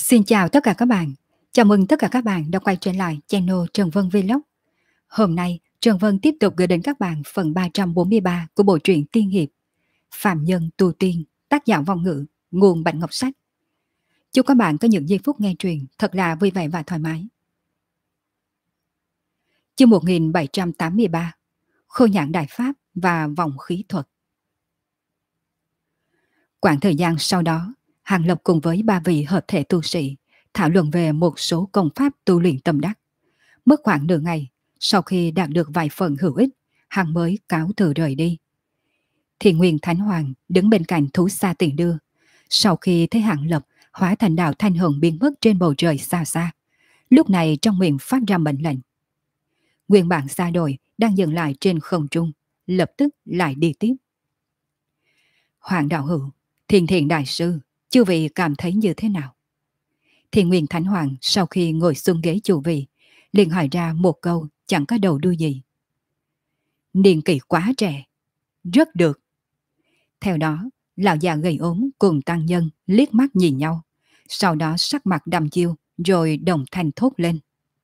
Xin chào tất cả các bạn. Chào mừng tất cả các bạn đã quay trở lại channel Trần Vân Vlog. Hôm nay, Trần Vân tiếp tục gửi đến các bạn phần 343 của bộ truyện tiên hiệp Phạm Nhân Tu Tiên, tác giả Vong Ngữ, nguồn Bạch Ngọc Sách. Chúc các bạn có những giây phút nghe truyện thật là vui vẻ và thoải mái. Chương 1783, Khôi nhãn đại pháp và vòng khí thuật. Quãng thời gian sau đó, Hàng Lập cùng với ba vị hợp thể tu sĩ thảo luận về một số công pháp tu luyện tâm đắc. Mất khoảng nửa ngày, sau khi đạt được vài phần hữu ích, hắn mới cáo từ rời đi. Thì Nguyên Thánh Hoàng đứng bên cạnh thú xa tiền đưa. Sau khi thấy Hàng Lập hóa thành đạo thanh hồng biến mất trên bầu trời xa xa, lúc này trong miệng phát ra mệnh lệnh. Nguyên bản xa đội đang dừng lại trên không trung, lập tức lại đi tiếp. Hoàng đạo hữu, Thiên Thiện đại sư, chư vị cảm thấy như thế nào? Thì Nguyên Thánh Hoàng sau khi ngồi xuống ghế chủ vị, liền hỏi ra một câu chẳng có đầu đuôi gì. Niên kỷ quá trẻ. Rất được. Theo đó, lão già gầy ốm cùng tăng nhân liếc mắt nhìn nhau, sau đó sắc mặt đăm chiêu rồi đồng thanh thốt lên.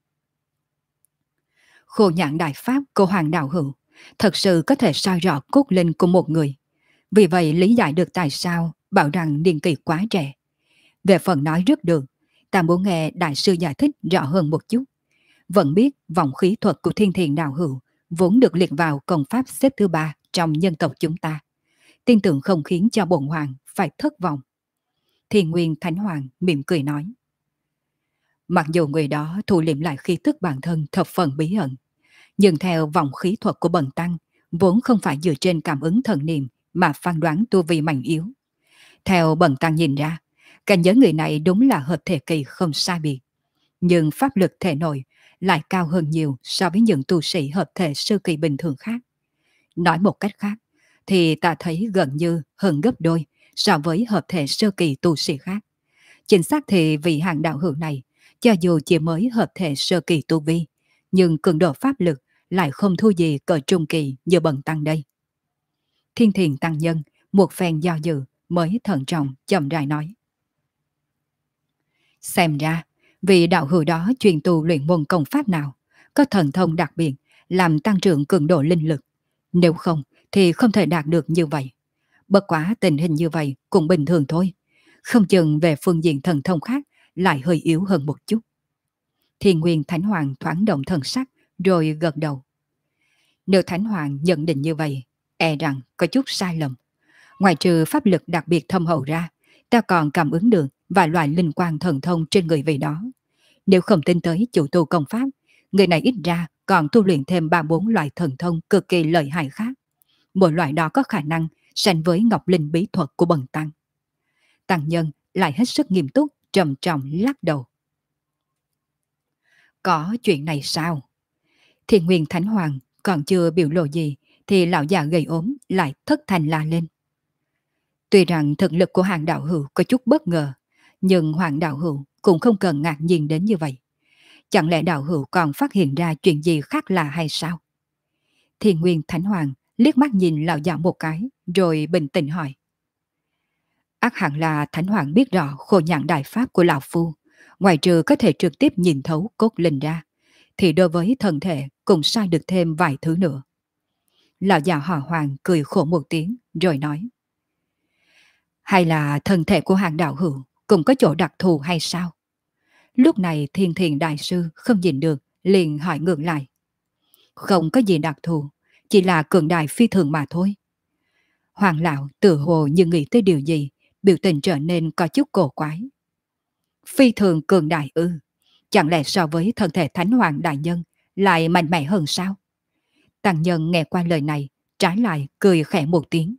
Khô nhãn đại pháp của Hoàng đạo hữu thật sự có thể soi rõ cốt linh của một người. Vì vậy lý giải được tại sao bảo rằng niên kỷ quá trẻ. Về phần nói rất được, ta muốn nghe đại sư giải thích rõ hơn một chút. Vẫn biết vòng khí thuật của Thiên Thiện đạo hữu vốn được liệt vào công pháp xếp thứ 3 trong nhân tộc chúng ta. Tin tưởng không khiến cho bổn hoàng phải thất vọng. Thiên Nguyên Thánh Hoàng mỉm cười nói. Mặc dù người đó thu liệm lại khí tức bản thân thập phần bí ẩn, nhưng theo vòng khí thuật của bần tăng vốn không phải dựa trên cảm ứng thần niệm mà phán đoán tu vi mạnh yếu. Theo bần tăng nhìn ra, cảnh giới người này đúng là hợp thể kỳ không sai biệt, nhưng pháp lực thể nội lại cao hơn nhiều so với những tu sĩ hợp thể sơ kỳ bình thường khác. Nói một cách khác, thì ta thấy gần như hơn gấp đôi so với hợp thể sơ kỳ tu sĩ khác. Chính xác thì vị hàng đạo hữu này, cho dù chỉ mới hợp thể sơ kỳ tu vi, nhưng cường độ pháp lực lại không thua gì cỡ trung kỳ như bần tăng đây. Thiên Thiền tăng nhân một phen do dự mới thận trọng chậm rãi nói. Xem ra, vị đạo hữu đó truyền tu luyện môn công pháp nào, có thần thông đặc biệt làm tăng trưởng cường độ linh lực. Nếu không thì không thể đạt được như vậy. Bất quá tình hình như vậy cũng bình thường thôi. Không chừng về phương diện thần thông khác lại hơi yếu hơn một chút. Thiên Nguyên Thánh Hoàng thoáng động thần sắc rồi gật đầu. Nếu Thánh Hoàng nhận định như vậy, e rằng có chút sai lầm. Ngoài trừ pháp lực đặc biệt thâm hậu ra, ta còn cảm ứng được vài loại linh quan thần thông trên người vị đó. Nếu không tin tới chủ tu công pháp, người này ít ra còn tu luyện thêm 3-4 loại thần thông cực kỳ lợi hại khác. Mỗi loại đó có khả năng sánh với ngọc linh bí thuật của bần tăng. Tăng nhân lại hết sức nghiêm túc, trầm trọng lắc đầu. Có chuyện này sao? Thiên Nguyên Thánh Hoàng còn chưa biểu lộ gì thì lão già gầy ốm lại thất thanh la lên. Tuy rằng thực lực của Hoàng đạo hữu có chút bất ngờ, nhưng Hoàng đạo hữu cũng không cần ngạc nhiên đến như vậy. Chẳng lẽ đạo hữu còn phát hiện ra chuyện gì khác lạ hay sao? Thiên Nguyên Thánh Hoàng liếc mắt nhìn lão già một cái, rồi bình tĩnh hỏi. Ác hẳn là Thánh Hoàng biết rõ khổ nhãn đại pháp của lão phu, ngoài trừ có thể trực tiếp nhìn thấu cốt linh ra, thì đối với thân thể cũng sai được thêm vài thứ nữa. Lão già họ Hoàng cười khổ một tiếng, rồi nói. Hay là thân thể của hàng đạo hữu cũng có chỗ đặc thù hay sao? Lúc này Thiên Thiền đại sư không nhìn được, liền hỏi ngược lại. Không có gì đặc thù, chỉ là cường đại phi thường mà thôi. Hoàng lão tự hồ như nghĩ tới điều gì, biểu tình trở nên có chút cổ quái. Phi thường cường đại ư? Chẳng lẽ so với thân thể Thánh Hoàng đại nhân lại mạnh mẽ hơn sao? Tăng nhân nghe qua lời này, trái lại cười khẽ một tiếng.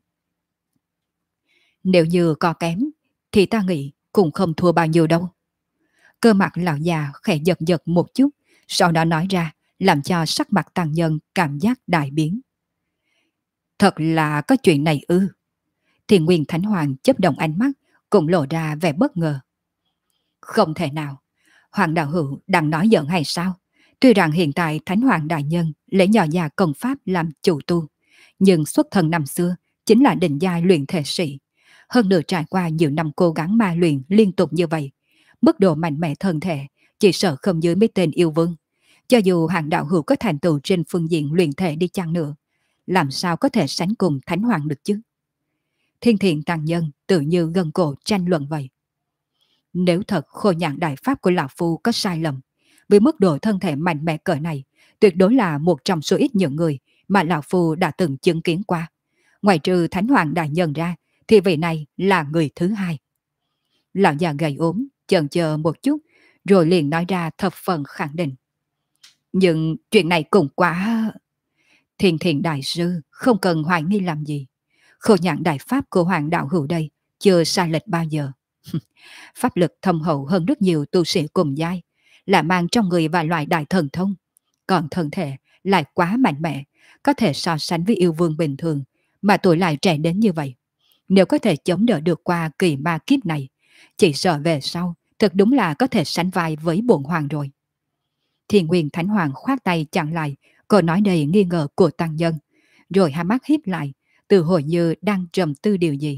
Nếu như có kém, thì ta nghĩ cũng không thua bao nhiêu đâu. Cơ mặt lão già khẽ giật giật một chút, sau đó nói ra, làm cho sắc mặt tăng nhân cảm giác đại biến. Thật là có chuyện này ư? Thiên Nguyên Thánh Hoàng chớp động ánh mắt, cũng lộ ra vẻ bất ngờ. Không thể nào, Hoàng đạo hữu đang nói giỡn hay sao? Tuy rằng hiện tại Thánh Hoàng đại nhân lấy nhỏ già công pháp làm chủ tu, nhưng xuất thân năm xưa chính là định giai luyện thể sĩ. Hơn nữa trải qua nhiều năm cố gắng ma luyện liên tục như vậy, Mức độ mạnh mẽ thân thể chỉ sợ không dưới mấy tên yêu vương. Cho dù hàng đạo hữu có thành tựu trên phương diện luyện thể đi chăng nữa, làm sao có thể sánh cùng Thánh Hoàng được chứ? Thiên Thiện Tăng Nhân tự như gân cổ tranh luận vậy. Nếu thật khôi nhãn đại pháp của Lão Phu có sai lầm, với mức độ thân thể mạnh mẽ cỡ này, tuyệt đối là một trong số ít những người mà Lão Phu đã từng chứng kiến qua. Ngoài trừ Thánh Hoàng Đại Nhân ra, thì vị này là người thứ hai. Lão già gầy ốm, chần chờ một chút, rồi liền nói ra thập phần khẳng định. Nhưng chuyện này cũng quá... Thiền Thiện Đại Sư không cần hoài nghi làm gì. Khôi nhãn đại pháp của Hoàng Đạo Hữu đây chưa sai lệch bao giờ. Pháp lực thâm hậu hơn rất nhiều tu sĩ cùng giai, là mang trong người vài loại đại thần thông. Còn thân thể lại quá mạnh mẽ, có thể so sánh với yêu vương bình thường, mà tuổi lại trẻ đến như vậy. Nếu có thể chống đỡ được qua kỳ ma kiếp này, chỉ sợ về sau, thật đúng là có thể sánh vai với bổn hoàng rồi. Thiên Nguyên Thánh Hoàng khoát tay chặn lại câu nói đầy nghi ngờ của tăng nhân, rồi hai mắt híp lại, từ hồi như đang trầm tư điều gì.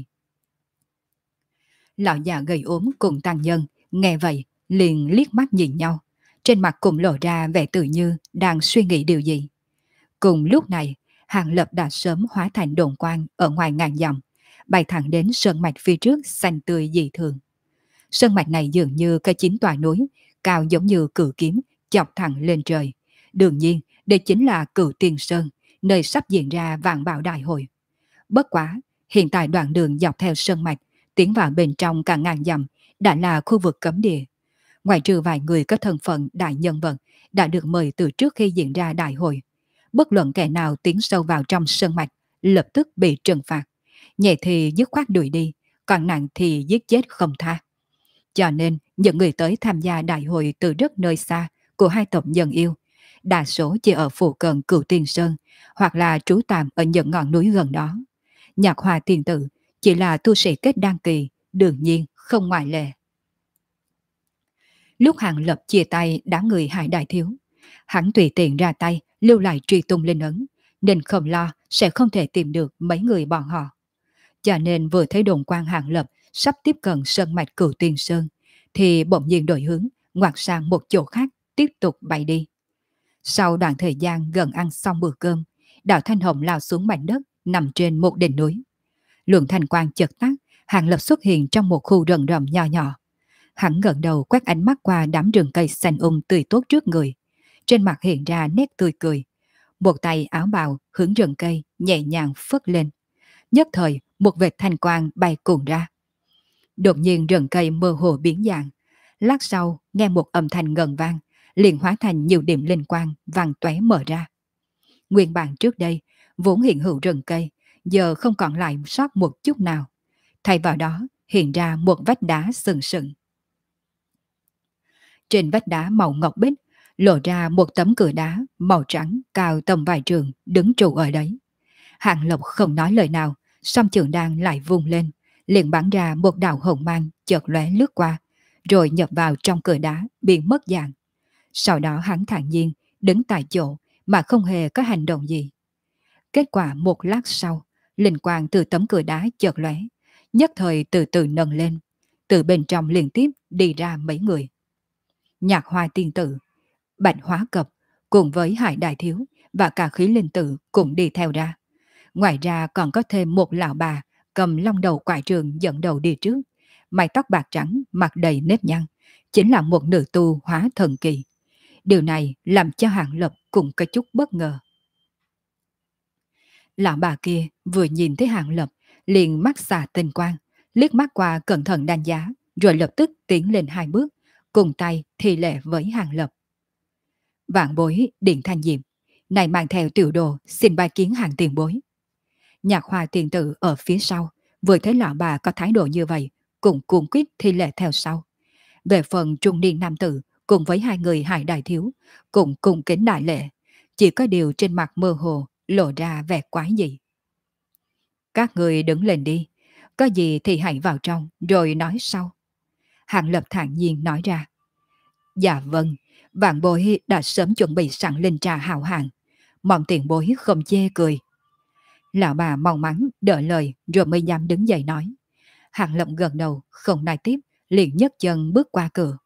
Lão già gầy ốm cùng tăng nhân nghe vậy liền liếc mắt nhìn nhau, trên mặt cùng lộ ra vẻ tự như đang suy nghĩ điều gì. Cùng lúc này, Hàng Lập đã sớm hóa thành đồn quang ở ngoài ngàn dặm, bay thẳng đến sơn mạch phía trước xanh tươi dị thường. Sơn mạch này dường như cái chín tòa núi, cao giống như cự kiếm, chọc thẳng lên trời. Đương nhiên, đây chính là Cửu Tiên Sơn, nơi sắp diễn ra vạn bạo đại hội. Bất quá, hiện tại đoạn đường dọc theo sơn mạch, tiến vào bên trong cả ngàn dặm, đã là khu vực cấm địa. Ngoài trừ vài người có thân phận đại nhân vật, đã được mời từ trước khi diễn ra đại hội. Bất luận kẻ nào tiến sâu vào trong sơn mạch, lập tức bị trừng phạt. Nhẹ thì dứt khoát đuổi đi, còn nặng thì giết chết không tha. Cho nên, những người tới tham gia đại hội từ rất nơi xa của hai tộc nhân yêu, đa số chỉ ở phụ cận Cửu Tiên Sơn, hoặc là trú tạm ở những ngọn núi gần đó. Nhạc Hòa Tiền Tử chỉ là tu sĩ kết đan kỳ, đương nhiên không ngoại lệ. Lúc Hàng Lập chia tay đám người Hải Đại Thiếu, hắn tùy tiện ra tay lưu lại truy tung linh ấn, nên không lo sẽ không thể tìm được mấy người bọn họ. Cho nên vừa thấy đồn quan Hàng Lập sắp tiếp cận sơn mạch Cửu Tiên Sơn, thì bỗng nhiên đổi hướng, ngoặt sang một chỗ khác, tiếp tục bay đi. Sau đoạn thời gian gần ăn xong bữa cơm, Đạo Thanh Hồng lao xuống mảnh đất nằm trên một đỉnh núi. Luồng thanh quang chợt tắt, Hàng Lập xuất hiện trong một khu rừng rậm nhỏ nhỏ. Hắn ngẩng đầu quét ánh mắt qua đám rừng cây xanh tươi tốt trước người. Trên mặt hiện ra nét tươi cười. Một tay áo bào hướng rừng cây nhẹ nhàng phất lên. Nhất thời, một vệt thanh quang bay cuồn ra. Đột nhiên rừng cây mơ hồ biến dạng. Lát sau, nghe một âm thanh ngân vang, liền hóa thành nhiều điểm linh quang vàng tóe mở ra. Nguyên bản trước đây, vốn hiện hữu rừng cây, giờ không còn lại sót một chút nào. Thay vào đó, hiện ra một vách đá sừng sững. Trên vách đá màu ngọc bích, lộ ra một tấm cửa đá màu trắng cao tầm vài trường đứng trụ ở đấy. Hàng Lập không nói lời nào, song trường đan lại vung lên, liền bắn ra một đạo hồng mang chợt lóe lướt qua, rồi nhập vào trong cửa đá biến mất dạng. Sau đó hắn thản nhiên đứng tại chỗ mà không hề có hành động gì. Kết quả một lát sau, linh quang từ tấm cửa đá chợt lóe, nhất thời từ từ nâng lên, từ bên trong liên tiếp đi ra mấy người. Nhạc Hoa Tiên Tử, Bạch Hóa Cập cùng với Hải Đại Thiếu và cả Khí Linh Tử cũng đi theo ra. Ngoài ra còn có thêm một lão bà cầm long đầu quải trường dẫn đầu đi trước, mái tóc bạc trắng, mặt đầy nếp nhăn, chính là một nữ tu hóa thần kỳ. Điều này làm cho Hàng Lập cũng có chút bất ngờ. Lão bà kia vừa nhìn thấy Hàng Lập, liền mắt xà tinh quang, liếc mắt qua cẩn thận đánh giá, rồi lập tức tiến lên hai bước, cùng tay thì lệ với Hàng Lập. Vạn bối Điện Thanh Diệm, này mang theo tiểu đồ xin bài kiến Hàng tiền bối. Nhạc Hoa Tiền Tử ở phía sau, vừa thấy lão bà có thái độ như vậy, cũng cuồng quyết thi lệ theo sau. Về phần trung niên nam tử, cùng với hai người Hải Đại Thiếu, cũng cùng kính đại lệ, chỉ có điều trên mặt mơ hồ lộ ra vẻ quái dị. Các người đứng lên đi, có gì thì hãy vào trong rồi nói sau. Hàng Lập thản nhiên nói ra. Dạ vâng, vạn bối đã sớm chuẩn bị sẵn linh trà hào hạng, mong tiền bối không chê cười. Lão bà mong mắn đợi lời rồi mới dám đứng dậy nói. Hàng Lập gật đầu không nói tiếp, liền nhấc chân bước qua cửa.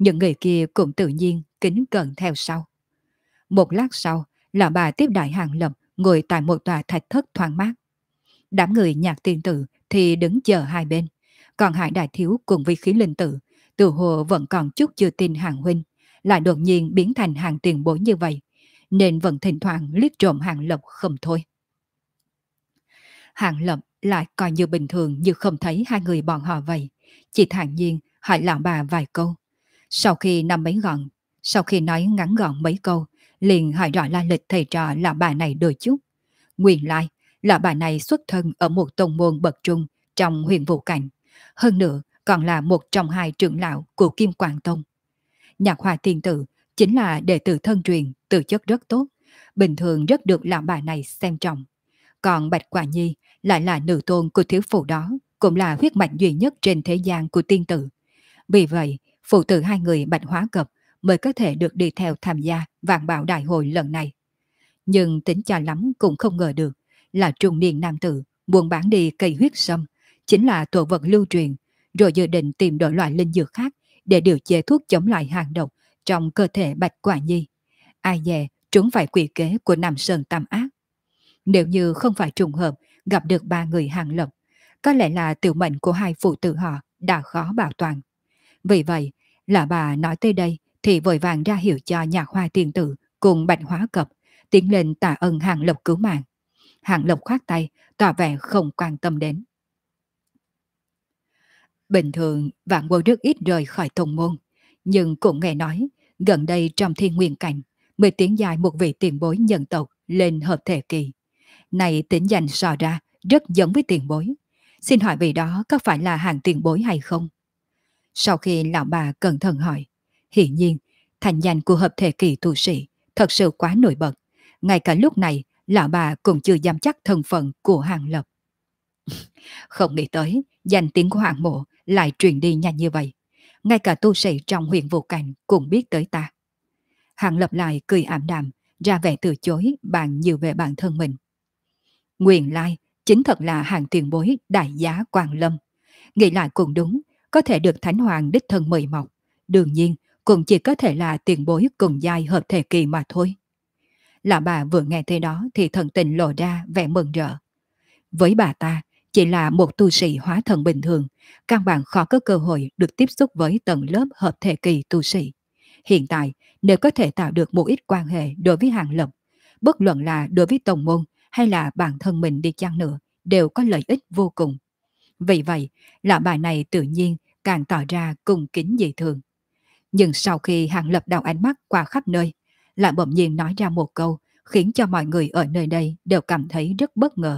Những người kia cũng tự nhiên kính cẩn theo sau. Một lát sau, lão bà tiếp đại Hàng Lập ngồi tại một tòa thạch thất thoáng mát. Đám người Nhạc Tiên Tử thì đứng chờ hai bên. Còn Hải Đại Thiếu cùng với Khí Linh Tử, tự hồ vẫn còn chút chưa tin Hàng Huynh, lại đột nhiên biến thành Hàng tiền bối như vậy, nên vẫn thỉnh thoảng liếc trộm Hàng Lập không thôi. Hàng Lập lại coi như bình thường như không thấy hai người bọn họ vậy, chỉ thản nhiên hỏi lão bà vài câu. Sau khi nắm mấy gọn, sau khi nói ngắn gọn mấy câu, liền hỏi rõ la lịch thầy trò lão bà này đôi chút. Nguyên lai, lão bà này xuất thân ở một tông môn bậc trung trong huyền vũ cảnh. Hơn nữa, còn là một trong hai trưởng lão của Kim Quang Tông. Nhạc Hoa Tiên Tử chính là đệ tử thân truyền, tư chất rất tốt, bình thường rất được lão bà này xem trọng. Còn Bạch Quả Nhi lại là nữ tôn của thiếu phụ đó, cũng là huyết mạch duy nhất trên thế gian của tiên tử. Vì vậy, phụ tử hai người Bạch Hóa Cập mới có thể được đi theo tham gia vạn bảo đại hội lần này. Nhưng tính cho lắm cũng không ngờ được là trung niên nam tử buôn bán đi cây huyết sâm, chính là tổ vật lưu truyền, rồi dự định tìm đổi loại linh dược khác để điều chế thuốc chống lại hàng độc trong cơ thể Bạch Quả Nhi. Ai dè trúng phải quỷ kế của Nam Sơn Tam Ác. Nếu như không phải trùng hợp gặp được ba người Hàng Lập, có lẽ là tiểu mệnh của hai phụ tử họ đã khó bảo toàn. Vì vậy, là bà nói tới đây thì vội vàng ra hiệu cho Nhạc Hoa Tiên Tử cùng Bạch Hóa Cập tiến lên tạ ơn Hàng Lập cứu mạng. Hàng Lập khoát tay, tỏ vẻ không quan tâm đến. Bình thường, Vạn Bối rất ít rời khỏi tông môn, nhưng cũng nghe nói, gần đây trong thiên nguyên cảnh, mới tiến dài một vị tiền bối nhân tộc lên hợp thể kỳ. Này tính danh so ra, rất giống với tiền bối. Xin hỏi vị đó có phải là hàng tiền bối hay không? Sau khi lão bà cẩn thận hỏi, hiển nhiên, thành danh của hợp thể kỳ tu sĩ thật sự quá nổi bật. Ngay cả lúc này, lão bà cũng chưa dám chắc thân phận của Hàng Lập. Không nghĩ tới, danh tiếng của Hàng Mộ lại truyền đi nhanh như vậy. Ngay cả tu sĩ trong huyền vô cảnh cũng biết tới ta. Hàng Lập lại cười ảm đạm, ra vẻ từ chối bàn nhiều về bản thân mình. Nguyên lai, chính thật là hàng tiền bối đại giá Quang Lâm. Nghĩ lại cũng đúng, có thể được Thánh Hoàng đích thân mời mọc. Đương nhiên, cũng chỉ có thể là tiền bối cùng giai hợp thể kỳ mà thôi. Lão bà vừa nghe thế đó thì thần tình lộ ra vẻ mừng rỡ. Với bà ta, chỉ là một tu sĩ hóa thần bình thường, căn bản khó có cơ hội được tiếp xúc với tầng lớp hợp thể kỳ tu sĩ. Hiện tại, nếu có thể tạo được một ít quan hệ đối với Hàng Lập, bất luận là đối với tông môn hay là bản thân mình đi chăng nữa, đều có lợi ích vô cùng. Vì vậy, lão bà này tự nhiên càng tỏ ra cung kính dị thường. Nhưng sau khi Hàng Lập đảo ánh mắt qua khắp nơi, lại bỗng nhiên nói ra một câu khiến cho mọi người ở nơi đây đều cảm thấy rất bất ngờ.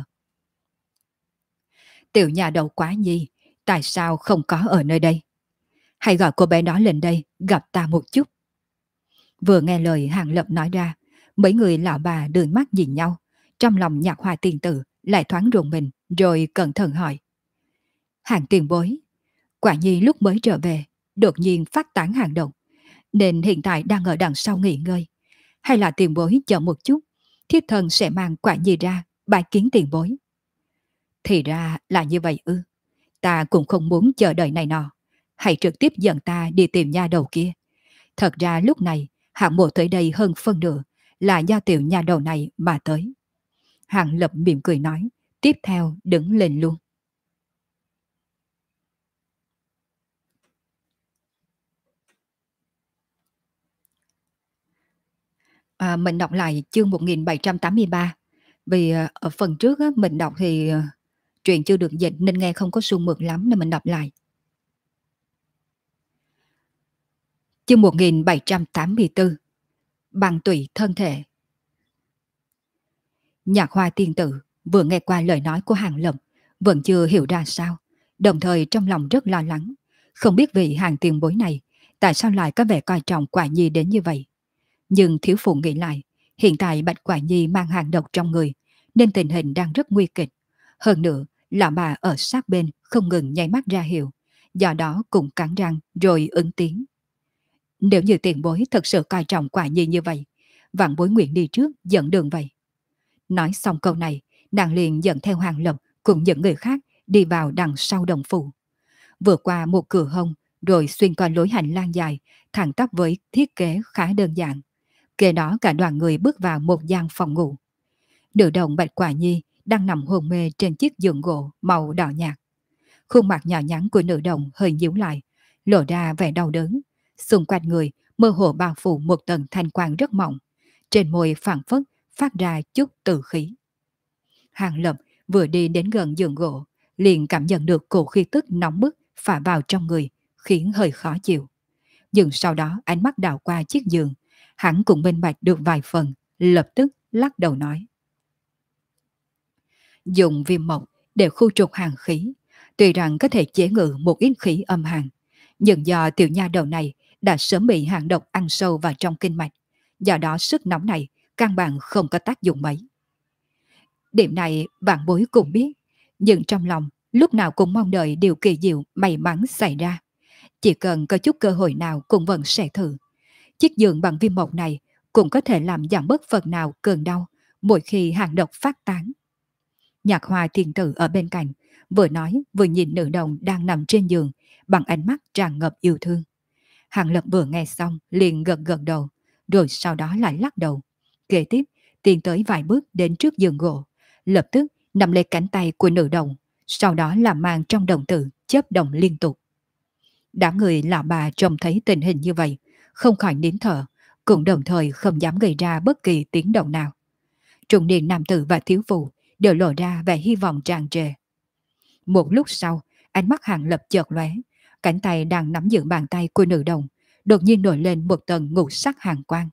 Tiểu nhà đầu Quá Nhi, tại sao không có ở nơi đây? Hãy gọi cô bé đó lên đây gặp ta một chút. Vừa nghe lời Hàng Lập nói ra, mấy người lão bà đưa mắt nhìn nhau, trong lòng Nhạc Hoa Tiên Tử lại thoáng rùng mình, rồi cẩn thận hỏi. Hàng tiền bối, Quả Nhi lúc mới trở về, đột nhiên phát tán hàng độc, nên hiện tại đang ở đằng sau nghỉ ngơi. Hay là tiền bối chờ một chút, thiếp thân sẽ mang Quả Nhi ra, bái kiến tiền bối. Thì ra là như vậy ư. Ta cũng không muốn chờ đợi này nọ. Hãy trực tiếp dẫn ta đi tìm nha đầu kia. Thật ra lúc này, hạng mộ tới đây hơn phân nửa là do tiểu nha đầu này mà tới. Hàng Lập mỉm cười nói, tiếp theo đứng lên luôn. Mình đọc lại chương 1783. Vì ở phần trước á, mình đọc thì truyện chưa được dịch nên nghe không có suôn mượt lắm nên mình đọc lại. Chương 1784. Bằng tùy thân thể. Nhạc Hoa Tiên Tử vừa nghe qua lời nói của Hàng Lập, vẫn chưa hiểu ra sao, đồng thời trong lòng rất lo lắng, không biết vị Hàng tiền bối này tại sao lại có vẻ coi trọng Quả Nhi đến như vậy. Nhưng thiếu phụ nghĩ lại, hiện tại Bạch Quả Nhi mang hàng độc trong người, nên tình hình đang rất nguy kịch. Hơn nữa, lão bà ở sát bên không ngừng nháy mắt ra hiệu, do đó cũng cắn răng rồi ứng tiếng. Nếu như tiền bối thật sự coi trọng Quả Nhi như vậy, vạn bối nguyện đi trước dẫn đường vậy. Nói xong câu này, nàng liền dẫn theo Hàng Lập cùng những người khác đi vào đằng sau đồng phủ. Vừa qua một cửa hông, rồi xuyên qua lối hành lang dài, thẳng tắp với thiết kế khá đơn giản. Kế đó cả đoàn người bước vào một gian phòng ngủ. Nữ đồng Bạch Quả Nhi đang nằm hôn mê trên chiếc giường gỗ màu đỏ nhạt. Khuôn mặt nhỏ nhắn của nữ đồng hơi nhíu lại, lộ ra vẻ đau đớn. Xung quanh người mơ hồ bao phủ một tầng thanh quang rất mỏng. Trên môi phảng phất phát ra chút tử khí. Hàng Lập vừa đi đến gần giường gỗ, liền cảm nhận được cổ khí tức nóng bức phả vào trong người, khiến hơi khó chịu. Nhưng sau đó ánh mắt đảo qua chiếc giường, hắn cũng minh bạch được vài phần, lập tức lắc đầu nói. Dùng viêm mộc để khu trục hàn khí, tuy rằng có thể chế ngự một ít khí âm hàn, nhưng do tiểu nha đầu này đã sớm bị hàn độc ăn sâu vào trong kinh mạch, do đó sức nóng này căn bản không có tác dụng mấy. Điểm này vạn bối cũng biết, nhưng trong lòng lúc nào cũng mong đợi điều kỳ diệu may mắn xảy ra. Chỉ cần có chút cơ hội nào cũng vẫn sẽ thử. Chiếc giường bằng viêm mộc này cũng có thể làm giảm bớt phần nào cơn đau mỗi khi hàn độc phát tán. Nhạc Hoa Thiên Tử ở bên cạnh, vừa nói vừa nhìn nữ đồng đang nằm trên giường bằng ánh mắt tràn ngập yêu thương. Hàng Lập vừa nghe xong liền gật gật đầu, rồi sau đó lại lắc đầu. Kế tiếp, tiến tới vài bước đến trước giường gỗ, lập tức nắm lấy cánh tay của nữ đồng, sau đó làm màn trong đồng tử chớp động liên tục. Đám người lão bà trông thấy tình hình như vậy, không khỏi nín thở, cũng đồng thời không dám gây ra bất kỳ tiếng động nào. Trung niên nam tử và thiếu phụ đều lộ ra vẻ hy vọng tràn trề. Một lúc sau, ánh mắt Hàng Lập chợt lóe, cánh tay đang nắm giữ bàn tay của nữ đồng, đột nhiên nổi lên một tầng ngũ sắc hàn quang.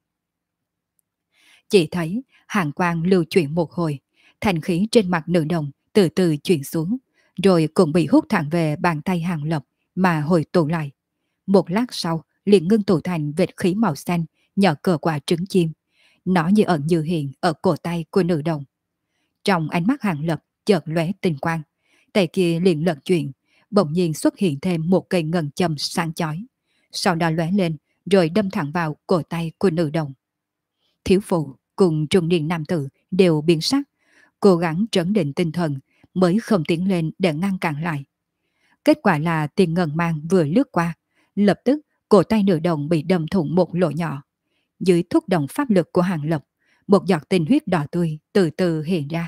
Chỉ thấy hàn quang lưu chuyển một hồi, thành khí trên mặt nữ đồng từ từ chuyển xuống, rồi cũng bị hút thẳng về bàn tay Hàng Lập mà hồi tụ lại. Một lát sau, liền ngưng tụ thành vệt khí màu xanh nhỏ cỡ quả trứng chim. Nó như ẩn như hiện ở cổ tay của nữ đồng. Trong ánh mắt Hàng Lập chợt lóe tinh quang, tay kia liền lật chuyển, bỗng nhiên xuất hiện thêm một cây ngân châm sáng chói. Sau đó lóe lên, rồi đâm thẳng vào cổ tay của nữ đồng. Thiếu phụ cùng trung niên nam tử đều biến sắc, cố gắng trấn định tinh thần mới không tiến lên để ngăn cản lại. Kết quả là tiền ngân mang vừa lướt qua, lập tức cổ tay nữ đồng bị đâm thủng một lỗ nhỏ. Dưới thúc động pháp lực của Hàng Lập, một giọt tinh huyết đỏ tươi từ từ hiện ra.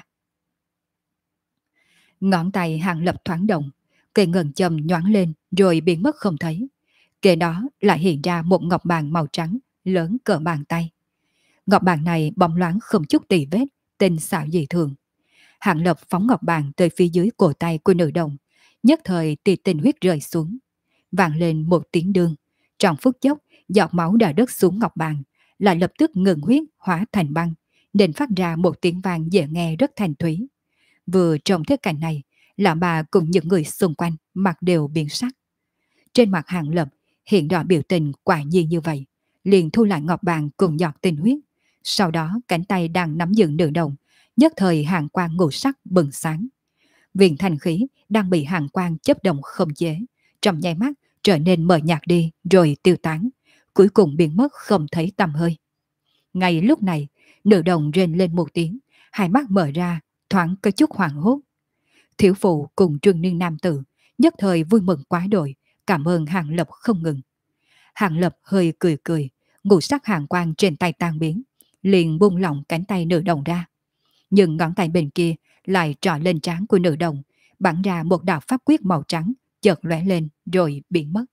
Ngón tay Hàng Lập thoáng động, cây ngân châm nhoáng lên rồi biến mất không thấy. Kế đó lại hiện ra một ngọc bàn màu trắng lớn cỡ bàn tay. Ngọc bàn này bóng loáng không chút tì vết, tinh xảo dị thường. Hàng Lập phóng ngọc bàn tới phía dưới cổ tay của nữ đồng, nhất thời tia tinh huyết rơi xuống, vang lên một tiếng đương. Trong phút chốc, giọt máu đã rớt xuống ngọc bàn, lại lập tức ngừng huyết hóa thành băng, nên phát ra một tiếng vang dễ nghe rất thanh thúy. Vừa trong thế cảnh này, lão bà cùng những người xung quanh mặt đều biến sắc. Trên mặt Hàng Lập hiện rõ biểu tình quả nhiên như vậy, liền thu lại ngọc bàn cùng giọt tinh huyết. Sau đó cánh tay đang nắm giữ nữ đồng, nhất thời hàn quang ngũ sắc bừng sáng. Viên thanh khí đang bị hàn quang chấp động không chế, trong nháy mắt trở nên mờ nhạt đi rồi tiêu tán, cuối cùng biến mất không thấy tăm hơi. Ngay lúc này, nữ đồng rên lên một tiếng, hai mắt mở ra, thoáng có chút hoảng hốt. Thiếu phụ cùng trung niên nam tử nhất thời vui mừng quá đổi, cảm ơn Hàng Lập không ngừng. Hàng Lập hơi cười cười, ngũ sắc hàn quang trên tay tan biến, liền buông lỏng cánh tay nữ đồng ra. Nhưng ngón tay bên kia lại trỏ lên trán của nữ đồng, bắn ra một đạo pháp quyết màu trắng, chợt lóe lên rồi biến mất.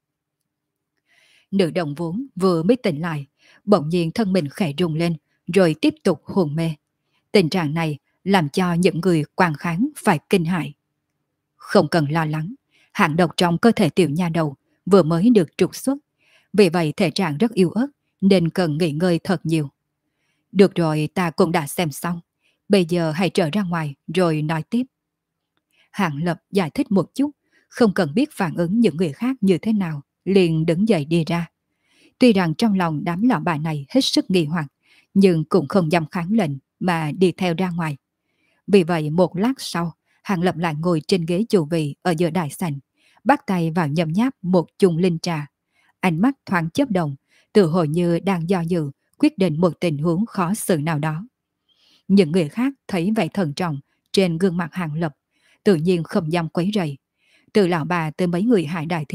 Nữ đồng vốn vừa mới tỉnh lại, bỗng nhiên thân mình khẽ rung lên, rồi tiếp tục hôn mê. Tình trạng này làm cho những người quan kháng phải kinh hãi. Không cần lo lắng, hàn độc trong cơ thể tiểu nha đầu vừa mới được trục xuất, vì vậy thể trạng rất yếu ớt nên cần nghỉ ngơi thật nhiều. Được rồi, ta cũng đã xem xong, bây giờ hãy trở ra ngoài rồi nói tiếp. Hàng Lập giải thích một chút, không cần biết phản ứng những người khác như thế nào, liền đứng dậy đi ra. Tuy rằng trong lòng đám lão bà này hết sức nghi hoặc, nhưng cũng không dám kháng lệnh mà đi theo ra ngoài. Vì vậy một lát sau, Hàng Lập lại ngồi trên ghế chủ vị ở giữa đại sảnh, bắt tay vào nhấm nháp một chung linh trà. Ánh mắt thoáng chớp động, tự hồ như đang do dự, quyết định một tình huống khó xử nào đó. Những người khác thấy vẻ thận trọng trên gương mặt Hàng Lập, tự nhiên không dám quấy rầy. Từ lão bà tới mấy người Hải đại thiếu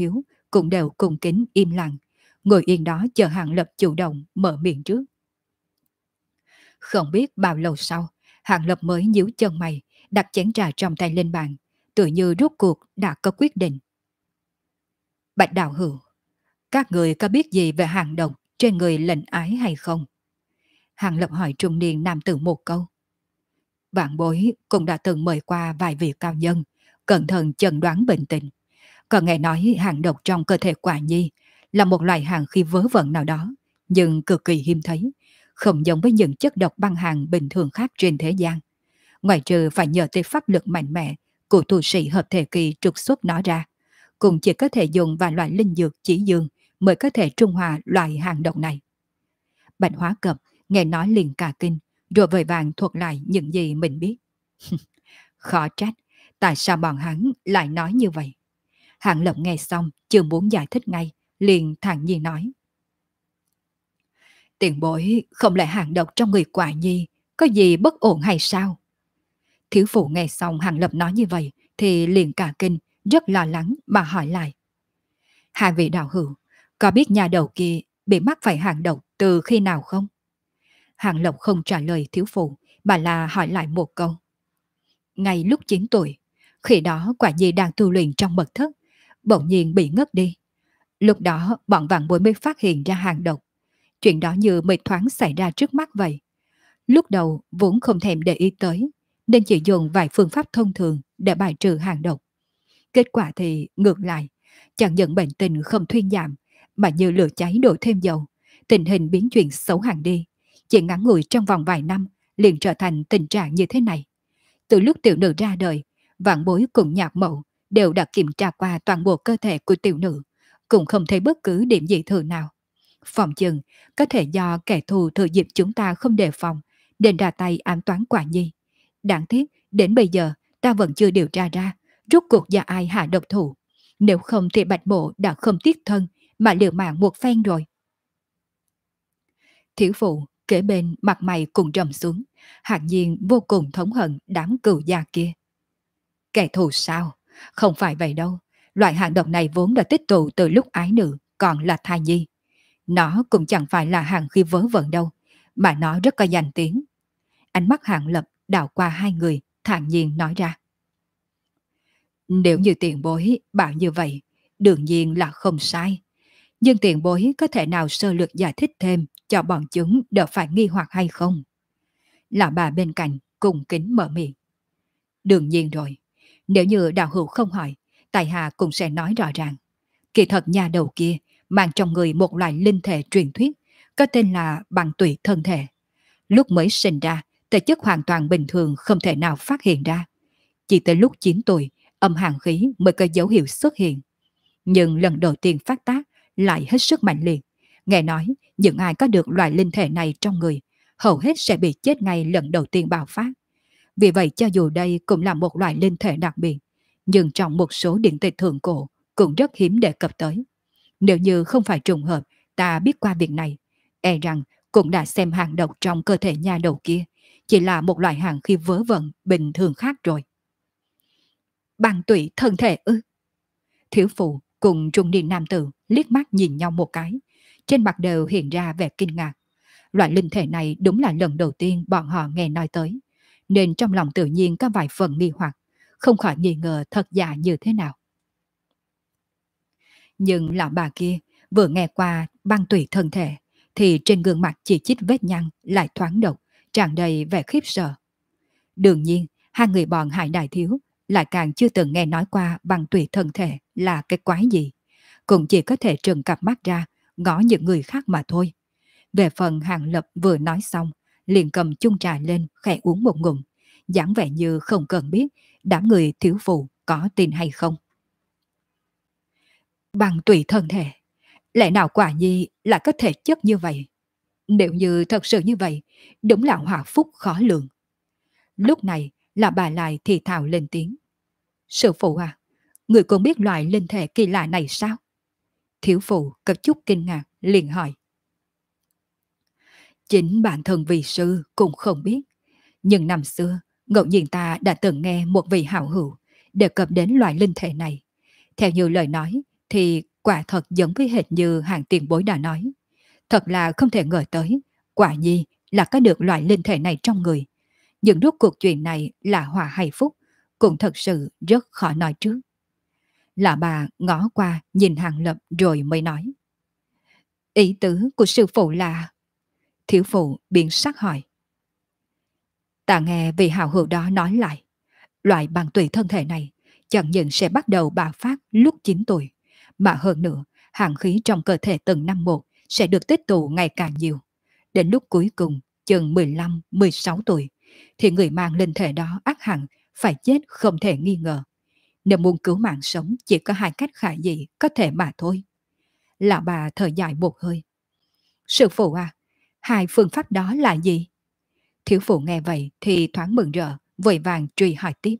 cũng đều cùng kính im lặng, ngồi yên đó chờ Hàng Lập chủ động mở miệng trước. Không biết bao lâu sau, Hàng Lập mới nhíu chân mày, đặt chén trà trong tay lên bàn, tự như rốt cuộc đã có quyết định. Bạch Đạo Hữu, các người có biết gì về hàng độc trên người lệnh ái hay không? Hàng Lập hỏi trung niên nam tử một câu. Vạn bối cũng đã từng mời qua vài vị cao nhân, cẩn thận chẩn đoán bệnh tình. Còn nghe nói hàng độc trong cơ thể quả nhi là một loại hàng khí vớ vẩn nào đó, nhưng cực kỳ hiếm thấy, không giống với những chất độc băng hàng bình thường khác trên thế gian. Ngoài trừ phải nhờ tới pháp lực mạnh mẽ của tu sĩ hợp thể kỳ trục xuất nó ra, cũng chỉ có thể dùng vài loại linh dược chỉ dương mới có thể trung hòa loại hàng độc này. Bạch Hóa Cập nghe nói liền cả kinh, rồi vội vàng thuật lại những gì mình biết. Khó trách, tại sao bọn hắn lại nói như vậy? Hạng Lập nghe xong, chưa muốn giải thích ngay, liền thản nhiên nói. Tiền bối không lẽ hàng độc trong người quả nhi có gì bất ổn hay sao? Thiếu phụ nghe xong Hạng Lập nói như vậy, thì liền cả kinh, rất lo lắng mà hỏi lại. Hai vị đạo hữu, có biết nhà đầu kia bị mắc phải hàng độc từ khi nào không? Hàng Lộc không trả lời thiếu phụ, mà là hỏi lại một câu. Ngay lúc 9 tuổi, khi đó quả nhi đang tu luyện trong mật thất, bỗng nhiên bị ngất đi. Lúc đó bọn vạn bối mới phát hiện ra hàng độc. Chuyện đó như mệt thoáng xảy ra trước mắt vậy. Lúc đầu vốn không thèm để ý tới, nên chỉ dùng vài phương pháp thông thường để bài trừ hàng độc. Kết quả thì ngược lại, chẳng những bệnh tình không thuyên giảm, mà như lửa cháy đổ thêm dầu, tình hình biến chuyển xấu hẳn đi. Chỉ ngắn ngủi trong vòng vài năm liền trở thành tình trạng như thế này. Từ lúc tiểu nữ ra đời, vạn bối cùng nhạc mẫu đều đã kiểm tra qua toàn bộ cơ thể của tiểu nữ, cũng không thấy bất cứ điểm gì thường nào. Phòng chừng có thể do kẻ thù thừa dịp chúng ta không đề phòng, nên ra tay ám toán quả nhi. Đáng tiếc, đến bây giờ ta vẫn chưa điều tra ra rốt cuộc do ai hạ độc thủ. Nếu không thì Bạch Mộ đã không tiếc thân mà liều mạng một phen rồi. Thiếu phụ kế bên mặt mày cùng trầm xuống, hạt nhiên vô cùng thống hận đám cừu gia kia. Kẻ thù sao? Không phải vậy đâu. Loại hàng độc này vốn đã tích tụ từ lúc ái nữ còn là thai nhi. Nó cũng chẳng phải là hàng khi vớ vẩn đâu, mà nó rất có danh tiếng. Ánh mắt Hạng Lập đảo qua hai người, thản nhiên nói ra. Nếu như tiền bối bảo như vậy, đương nhiên là không sai. Nhưng tiền bối có thể nào sơ lược giải thích thêm cho bọn chúng đỡ phải nghi hoặc hay không? Lão bà bên cạnh cùng kính mở miệng. Đương nhiên rồi, nếu như đạo hữu không hỏi, tại hạ cũng sẽ nói rõ ràng. Kỳ thật nhà đầu kia mang trong người một loại linh thể truyền thuyết, có tên là bằng tụy thân thể. Lúc mới sinh ra, thể chất hoàn toàn bình thường không thể nào phát hiện ra. Chỉ tới lúc 9 tuổi, âm hàn khí mới có dấu hiệu xuất hiện. Nhưng lần đầu tiên phát tác lại hết sức mạnh liệt. Nghe nói, những ai có được loại linh thể này trong người, hầu hết sẽ bị chết ngay lần đầu tiên bạo phát. Vì vậy cho dù đây cũng là một loại linh thể đặc biệt, nhưng trong một số điện tịch thượng cổ cũng rất hiếm đề cập tới. Nếu như không phải trùng hợp ta biết qua việc này, e rằng cũng đã xem hàng độc trong cơ thể nhà đầu kia chỉ là một loại hàng khi vớ vẩn bình thường khác rồi. Bằng tụy thân thể ư? Thiếu phụ cùng trung niên nam tử liếc mắt nhìn nhau một cái, trên mặt đều hiện ra vẻ kinh ngạc. Loại linh thể này đúng là lần đầu tiên bọn họ nghe nói tới, nên trong lòng tự nhiên có vài phần nghi hoặc, không khỏi nghi ngờ thật giả như thế nào. Nhưng lão bà kia vừa nghe qua băng tủy thân thể, thì trên gương mặt chỉ chít vết nhăn lại thoáng độc, tràn đầy vẻ khiếp sợ. Đương nhiên, hai người bọn Hải Đại Thiếu lại càng chưa từng nghe nói qua băng tủy thân thể là cái quái gì, cũng chỉ có thể trừng cặp mắt ra, ngó những người khác mà thôi. Về phần Hàng Lập vừa nói xong, liền cầm chung trà lên khẽ uống một ngụm, dáng vẻ như không cần biết đám người thiếu phụ có tin hay không. Băng tùy thân thể, lẽ nào quả nhi lại có thể chất như vậy? Nếu như thật sự như vậy, đúng là họa phúc khó lường. Lúc này là bà lại thì thào lên tiếng. Sư phụ à, người cũng biết loại linh thể kỳ lạ này sao? Thiếu phụ có chút kinh ngạc liền hỏi. Chính bản thân vị sư cũng không biết. Nhưng năm xưa, ngẫu nhiên ta đã từng nghe một vị hảo hữu đề cập đến loại linh thể này. Theo như lời nói, thì quả thật giống với hệt như hàng tiền bối đã nói. Thật là không thể ngờ tới, quả nhi là có được loại linh thể này trong người. Nhưng rốt cuộc chuyện này là họa hay phúc, cũng thật sự rất khó nói trước. Là bà ngó qua nhìn Hàng Lập rồi mới nói. Ý tứ của sư phụ là... Thiếu phụ biến sắc hỏi. Ta nghe vị hào hữu đó nói lại, loại bằng tùy thân thể này chẳng những sẽ bắt đầu bạo phát lúc 9 tuổi, mà hơn nữa, hàng khí trong cơ thể từng năm một sẽ được tích tụ ngày càng nhiều. Đến lúc cuối cùng, chừng 15-16 tuổi, thì người mang linh thể đó ắt hẳn phải chết không thể nghi ngờ. Nếu muốn cứu mạng sống chỉ có hai cách khả dĩ có thể mà thôi. Lão bà thở dài một hơi. Sư phụ à, hai phương pháp đó là gì? Thiếu phụ nghe vậy thì thoáng mừng rỡ, vội vàng truy hỏi tiếp.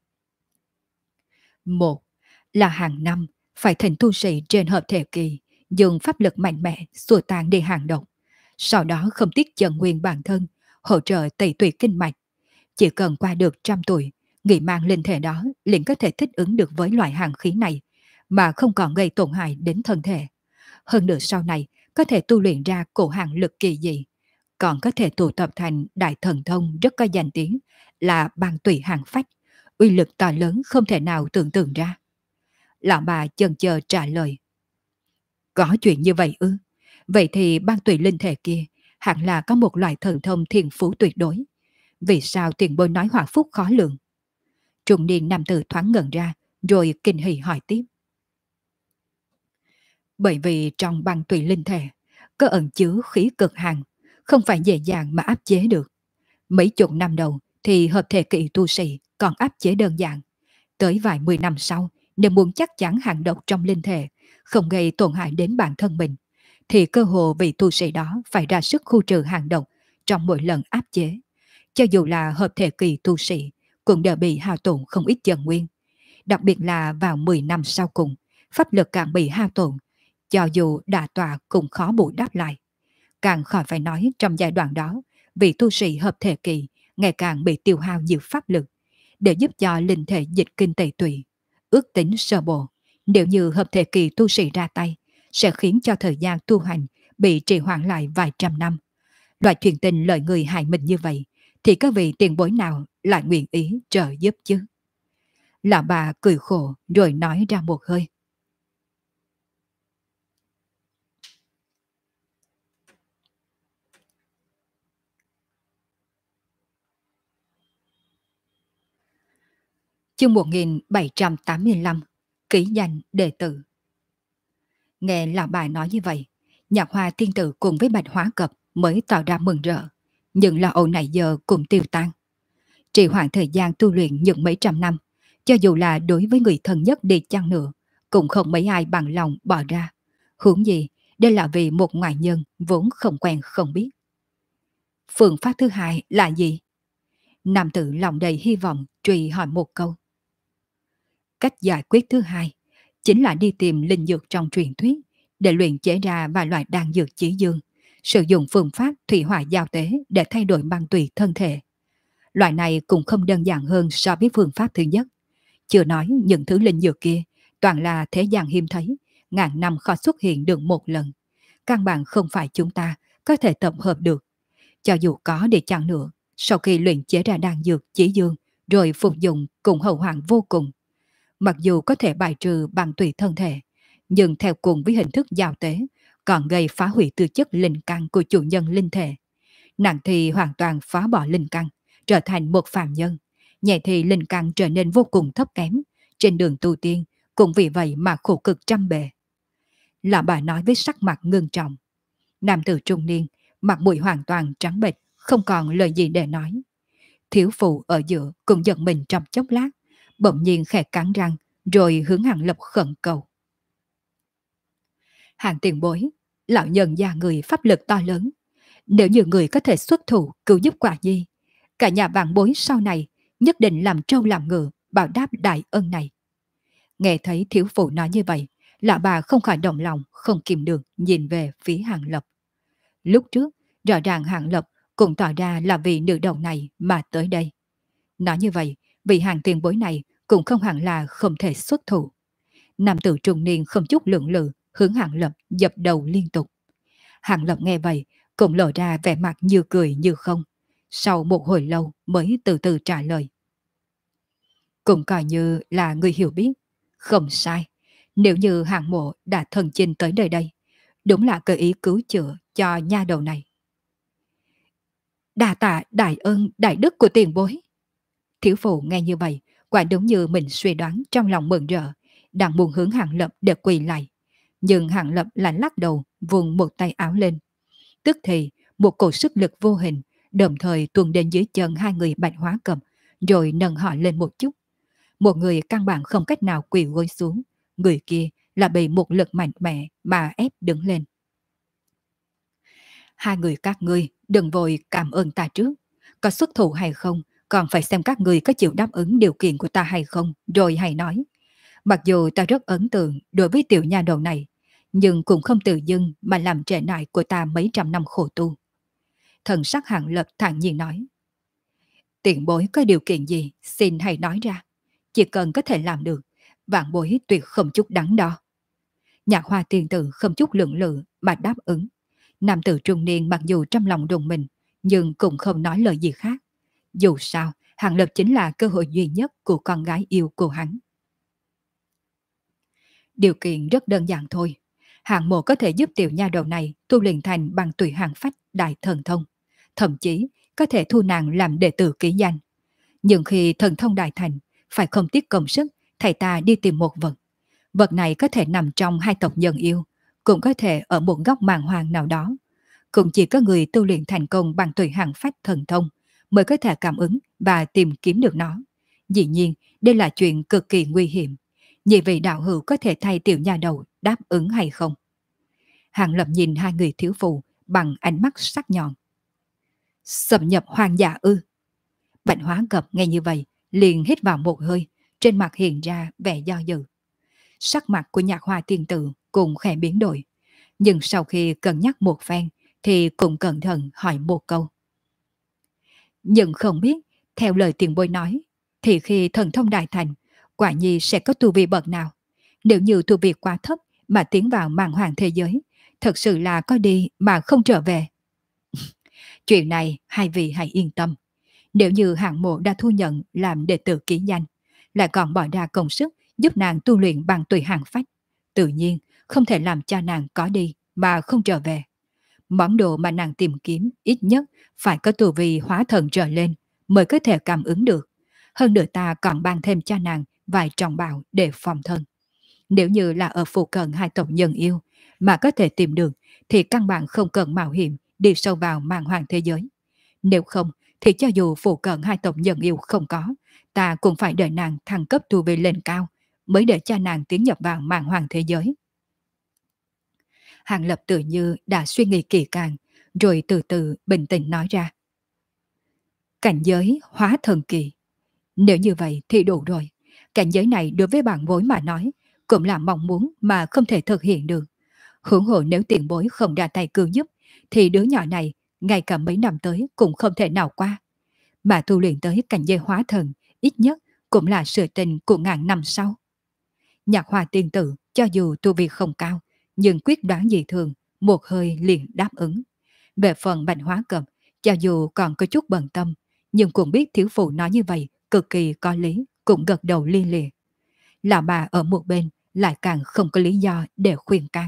Một là hàng năm phải thỉnh tu sĩ trên hợp thể kỳ dùng pháp lực mạnh mẽ xua tan đi hàng độc, sau đó không tiếc chân nguyên bản thân hỗ trợ tẩy tùy kinh mạch. Chỉ cần qua được 100 tuổi, người mang linh thể đó liền có thể thích ứng được với loại hàng khí này mà không còn gây tổn hại đến thân thể. Hơn nữa sau này có thể tu luyện ra cổ hàng lực kỳ dị, còn có thể tụ tập thành đại thần thông rất có danh tiếng là băng tùy hàng phách, uy lực to lớn không thể nào tưởng tượng ra. Lão bà chần chờ trả lời. Có chuyện như vậy ư? Vậy thì băng tùy linh thể kia hẳn là có một loại thần thông thiên phú tuyệt đối. Vì sao tiền bối nói họa phúc khó lường? Trung niên nam tử thoáng ngẩn ra, rồi kinh hỉ hỏi tiếp. Bởi vì trong băng tùy linh thể có ẩn chứa khí cực hàn, không phải dễ dàng mà áp chế được. Mấy chục năm đầu thì hợp thể kỳ tu sĩ còn áp chế đơn giản. Tới vài 10 năm sau, nếu muốn chắc chắn hàng độc trong linh thể không gây tổn hại đến bản thân mình, thì cơ hồ vị tu sĩ đó phải ra sức khu trừ hàng độc trong mỗi lần áp chế. Cho dù là hợp thể kỳ tu sĩ, cũng đều bị hao tổn không ít chân nguyên. Đặc biệt là vào 10 năm sau cùng, pháp lực càng bị hao tổn, cho dù đả tọa cũng khó bù đắp lại. Càng khỏi phải nói trong giai đoạn đó, vị tu sĩ hợp thể kỳ ngày càng bị tiêu hao nhiều pháp lực, để giúp cho linh thể dịch kinh tẩy tùy. Ước tính sơ bộ, nếu như hợp thể kỳ tu sĩ ra tay, sẽ khiến cho thời gian tu hành bị trì hoãn lại vài trăm năm. Loại chuyện tình lợi người hại mình như vậy, thì có vị tiền bối nào lại nguyện ý trợ giúp chứ? Lão bà cười khổ rồi nói ra một hơi. Chương 1785, ký danh đệ tử. Nghe lão bà nói như vậy, Nhạc Hoa tiên tử cùng với Bạch Hóa Cập mới tỏ ra mừng rỡ, nhưng lo âu này giờ cũng tiêu tan. Trì hoãn thời gian tu luyện những mấy trăm năm, cho dù là đối với người thân nhất đi chăng nữa, cũng không mấy ai bằng lòng bỏ ra. Huống gì, đây là vì một ngoại nhân vốn không quen không biết. Phương pháp thứ hai là gì? Nam tử lòng đầy hy vọng truy hỏi một câu. Cách giải quyết thứ hai chính là đi tìm linh dược trong truyền thuyết để luyện chế ra vài loại đan dược chí dương, sử dụng phương pháp thủy hỏa giao tế để thay đổi băng tùy thân thể. Loại này cũng không đơn giản hơn so với phương pháp thứ nhất. Chưa nói những thứ linh dược kia toàn là thế gian hiếm thấy, ngàn năm khó xuất hiện được một lần. Căn bản không phải chúng ta có thể tập hợp được. Cho dù có để chăng nữa, sau khi luyện chế ra đan dược chí dương rồi phục dụng cũng hậu hoạn vô cùng. Mặc dù có thể bài trừ bằng tùy thân thể, nhưng theo cùng với hình thức giao tế, còn gây phá hủy tư chất linh căn của chủ nhân linh thể. Nặng thì hoàn toàn phá bỏ linh căn, trở thành một phàm nhân. Nhẹ thì linh căn trở nên vô cùng thấp kém, trên đường tu tiên, cũng vì vậy mà khổ cực trăm bề. Lão bà nói với sắc mặt ngưng trọng. Nam tử trung niên, mặt mũi hoàn toàn trắng bệch, không còn lời gì để nói. Thiếu phụ ở giữa cũng giận mình trong chốc lát, bỗng nhiên khẽ cắn răng, rồi hướng Hàng Lập khẩn cầu. Hàng tiền bối, lão nhân gia người pháp lực to lớn. Nếu như người có thể xuất thủ cứu giúp quả nhi, cả nhà vạn bối sau này nhất định làm trâu làm ngựa, bảo đáp đại ân này. Nghe thấy thiếu phụ nói như vậy, lão bà không khỏi động lòng, không kìm được nhìn về phía Hàng Lập. Lúc trước, rõ ràng Hàng Lập cũng tỏ ra là vì nữ đồng này mà tới đây. Nói như vậy, vị Hàng tiền bối này cũng không hẳn là không thể xuất thủ. Nam tử trung niên không chút lượng lự, hướng Hàng Lập dập đầu liên tục. Hàng Lập nghe vậy, cũng lộ ra vẻ mặt như cười như không. Sau một hồi lâu mới từ từ trả lời. Cũng coi như là người hiểu biết. Không sai. Nếu như Hàng Mộ đã thần chinh tới nơi đây, đúng là cơ ý cứu chữa cho nha đầu này. Đa tạ đại ân đại đức của tiền bối. Thiếu phụ nghe như vậy, quả đúng như mình suy đoán, trong lòng mừng rỡ, đang muốn hướng Hàng Lập để quỳ lại. Nhưng Hàng Lập lại lắc đầu, vùng một tay áo lên. Tức thì, một cổ sức lực vô hình, đồng thời tuôn đến dưới chân hai người Bạch Hóa Cầm, rồi nâng họ lên một chút. Một người căn bản không cách nào quỳ gối xuống, người kia là bị một lực mạnh mẽ mà ép đứng lên. Hai người các ngươi đừng vội cảm ơn ta trước. Có xuất thủ hay không, còn phải xem các ngươi có chịu đáp ứng điều kiện của ta hay không, rồi hay nói. Mặc dù ta rất ấn tượng đối với tiểu nha đầu này, nhưng cũng không tự dưng mà làm trễ nải của ta mấy trăm năm khổ tu. Thần sắc Hàng Lập thản nhiên nói. Tiền bối có điều kiện gì, xin hãy nói ra. Chỉ cần có thể làm được, vạn bối tuyệt không chút đắn đo. Nhạc hoa tiền tử không chút lượng lự mà đáp ứng. Nam tử trung niên mặc dù trong lòng rùng mình, nhưng cũng không nói lời gì khác. Dù sao, Hàng Lập chính là cơ hội duy nhất của con gái yêu của hắn. Điều kiện rất đơn giản thôi. Hạng Mộ có thể giúp tiểu nha đầu này tu luyện thành bằng tùy hàng phách đại thần thông. Thậm chí có thể thu nàng làm đệ tử ký danh. Nhưng khi thần thông đại thành, phải không tiếc công sức, thầy ta đi tìm một vật. Vật này có thể nằm trong hai tộc nhân yêu, cũng có thể ở một góc màng hoàng nào đó. Cũng chỉ có người tu luyện thành công bằng tùy hàng phách thần thông mới có thể cảm ứng và tìm kiếm được nó. Dĩ nhiên, đây là chuyện cực kỳ nguy hiểm. Nhị vị đạo hữu có thể thay tiểu nha đầu đáp ứng hay không? Hàng Lập nhìn hai người thiếu phụ bằng ánh mắt sắc nhọn. Xâm nhập hoang dã ư? Bạch Hóa Cập nghe như vậy, liền hít vào một hơi, trên mặt hiện ra vẻ do dự. Sắc mặt của Nhạc Hoa tiên tử cũng khẽ biến đổi, nhưng sau khi cân nhắc một phen thì cũng cẩn thận hỏi một câu. Nhưng không biết, theo lời tiền bối nói, thì khi thần thông đại thành, quả nhi sẽ có tu vi bậc nào? Nếu như tu vi quá thấp mà tiến vào màn hoàng thế giới, thật sự là có đi mà không trở về. Chuyện này hai vị hãy yên tâm. Nếu như Hạng Mộ đã thu nhận làm đệ tử ký danh, lại còn bỏ ra công sức giúp nàng tu luyện bằng tùy hàng phách, tự nhiên không thể làm cho nàng có đi mà không trở về. Món đồ mà nàng tìm kiếm ít nhất phải có tu vi hóa thần trở lên mới có thể cảm ứng được. Hơn nữa ta còn ban thêm cho nàng vài trọng bảo để phòng thân. Nếu như là ở phụ cận hai tộc nhân yêu mà có thể tìm được thì căn bản không cần mạo hiểm đi sâu vào màn hoàng thế giới. Nếu không thì cho dù phụ cận hai tộc nhân yêu không có, ta cũng phải đợi nàng thăng cấp tu vi lên cao mới để cho nàng tiến nhập vào màn hoàng thế giới. Hàng Lập tự như đã suy nghĩ kỹ càng, rồi từ từ bình tĩnh nói ra. Cảnh giới hóa thần kỳ. Nếu như vậy thì đủ rồi. Cảnh giới này đối với bạn bối mà nói, cũng là mong muốn mà không thể thực hiện được. Huống hồ nếu tiền bối không ra tay cứu giúp, thì đứa nhỏ này ngay cả mấy năm tới cũng không thể nào qua. Mà tu luyện tới cảnh giới hóa thần, ít nhất cũng là sự tình của ngàn năm sau. Nhạc Hoa tiên tử cho dù tu vi không cao, nhưng quyết đoán dị thường, một hơi liền đáp ứng. Về phần Bạch Hóa Cập, cho dù còn có chút bận tâm, nhưng cũng biết thiếu phụ nói như vậy cực kỳ có lý, cũng gật đầu li lịa. Lão bà ở một bên lại càng không có lý do để khuyên can.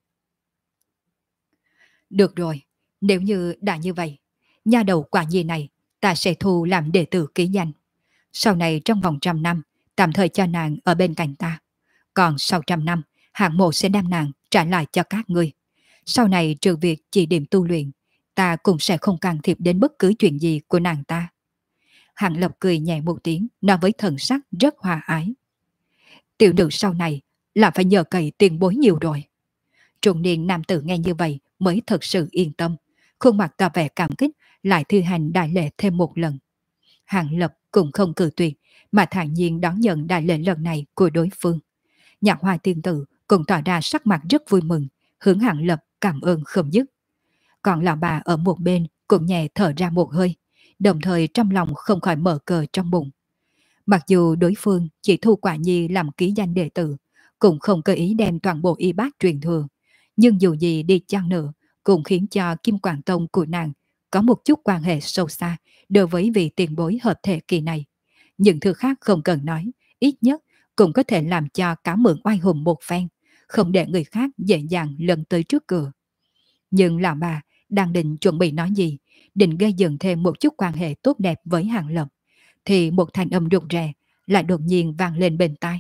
Được rồi, nếu như đã như vậy, nha đầu quả nhi này ta sẽ thu làm đệ tử ký danh. Sau này trong vòng 100 năm, tạm thời cho nàng ở bên cạnh ta. Còn sau 100 năm, Hạng Mộ sẽ đem nàng trả lại cho các ngươi. Sau này trừ việc chỉ điểm tu luyện, ta cũng sẽ không can thiệp đến bất cứ chuyện gì của nàng ta. Hàng Lập cười nhẹ một tiếng, nói với thần sắc rất hòa ái. Tiểu nữ sau này là phải nhờ cậy tiền bối nhiều rồi. Trung niên nam tử nghe như vậy mới thật sự yên tâm, khuôn mặt tỏ vẻ cảm kích, lại thư hành đại lễ thêm một lần. Hàng Lập cũng không cự tuyệt, mà thản nhiên đón nhận đại lễ lần này của đối phương. Nhạc Hoa tiên tử cũng tỏ ra sắc mặt rất vui mừng, hướng Hàng Lập cảm ơn không dứt. Còn lão bà ở một bên cũng nhẹ thở ra một hơi, đồng thời trong lòng không khỏi mở cờ trong bụng. Mặc dù đối phương chỉ thu Quả Nhi làm ký danh đệ tử, cũng không cơ ý đem toàn bộ y bác truyền thừa. Nhưng dù gì đi chăng nữa, cũng khiến cho Kim Quảng Tông của nàng có một chút quan hệ sâu xa đối với vị tiền bối hợp thể kỳ này. Những thứ khác không cần nói, ít nhất cũng có thể làm cho cá mượn oai hùng một phen, không để người khác dễ dàng lần tới trước cửa. Nhưng lão bà đang định chuẩn bị nói gì, định gây dựng thêm một chút quan hệ tốt đẹp với Hàng Lập, thì một thanh âm rụt rè lại đột nhiên vang lên bên tai.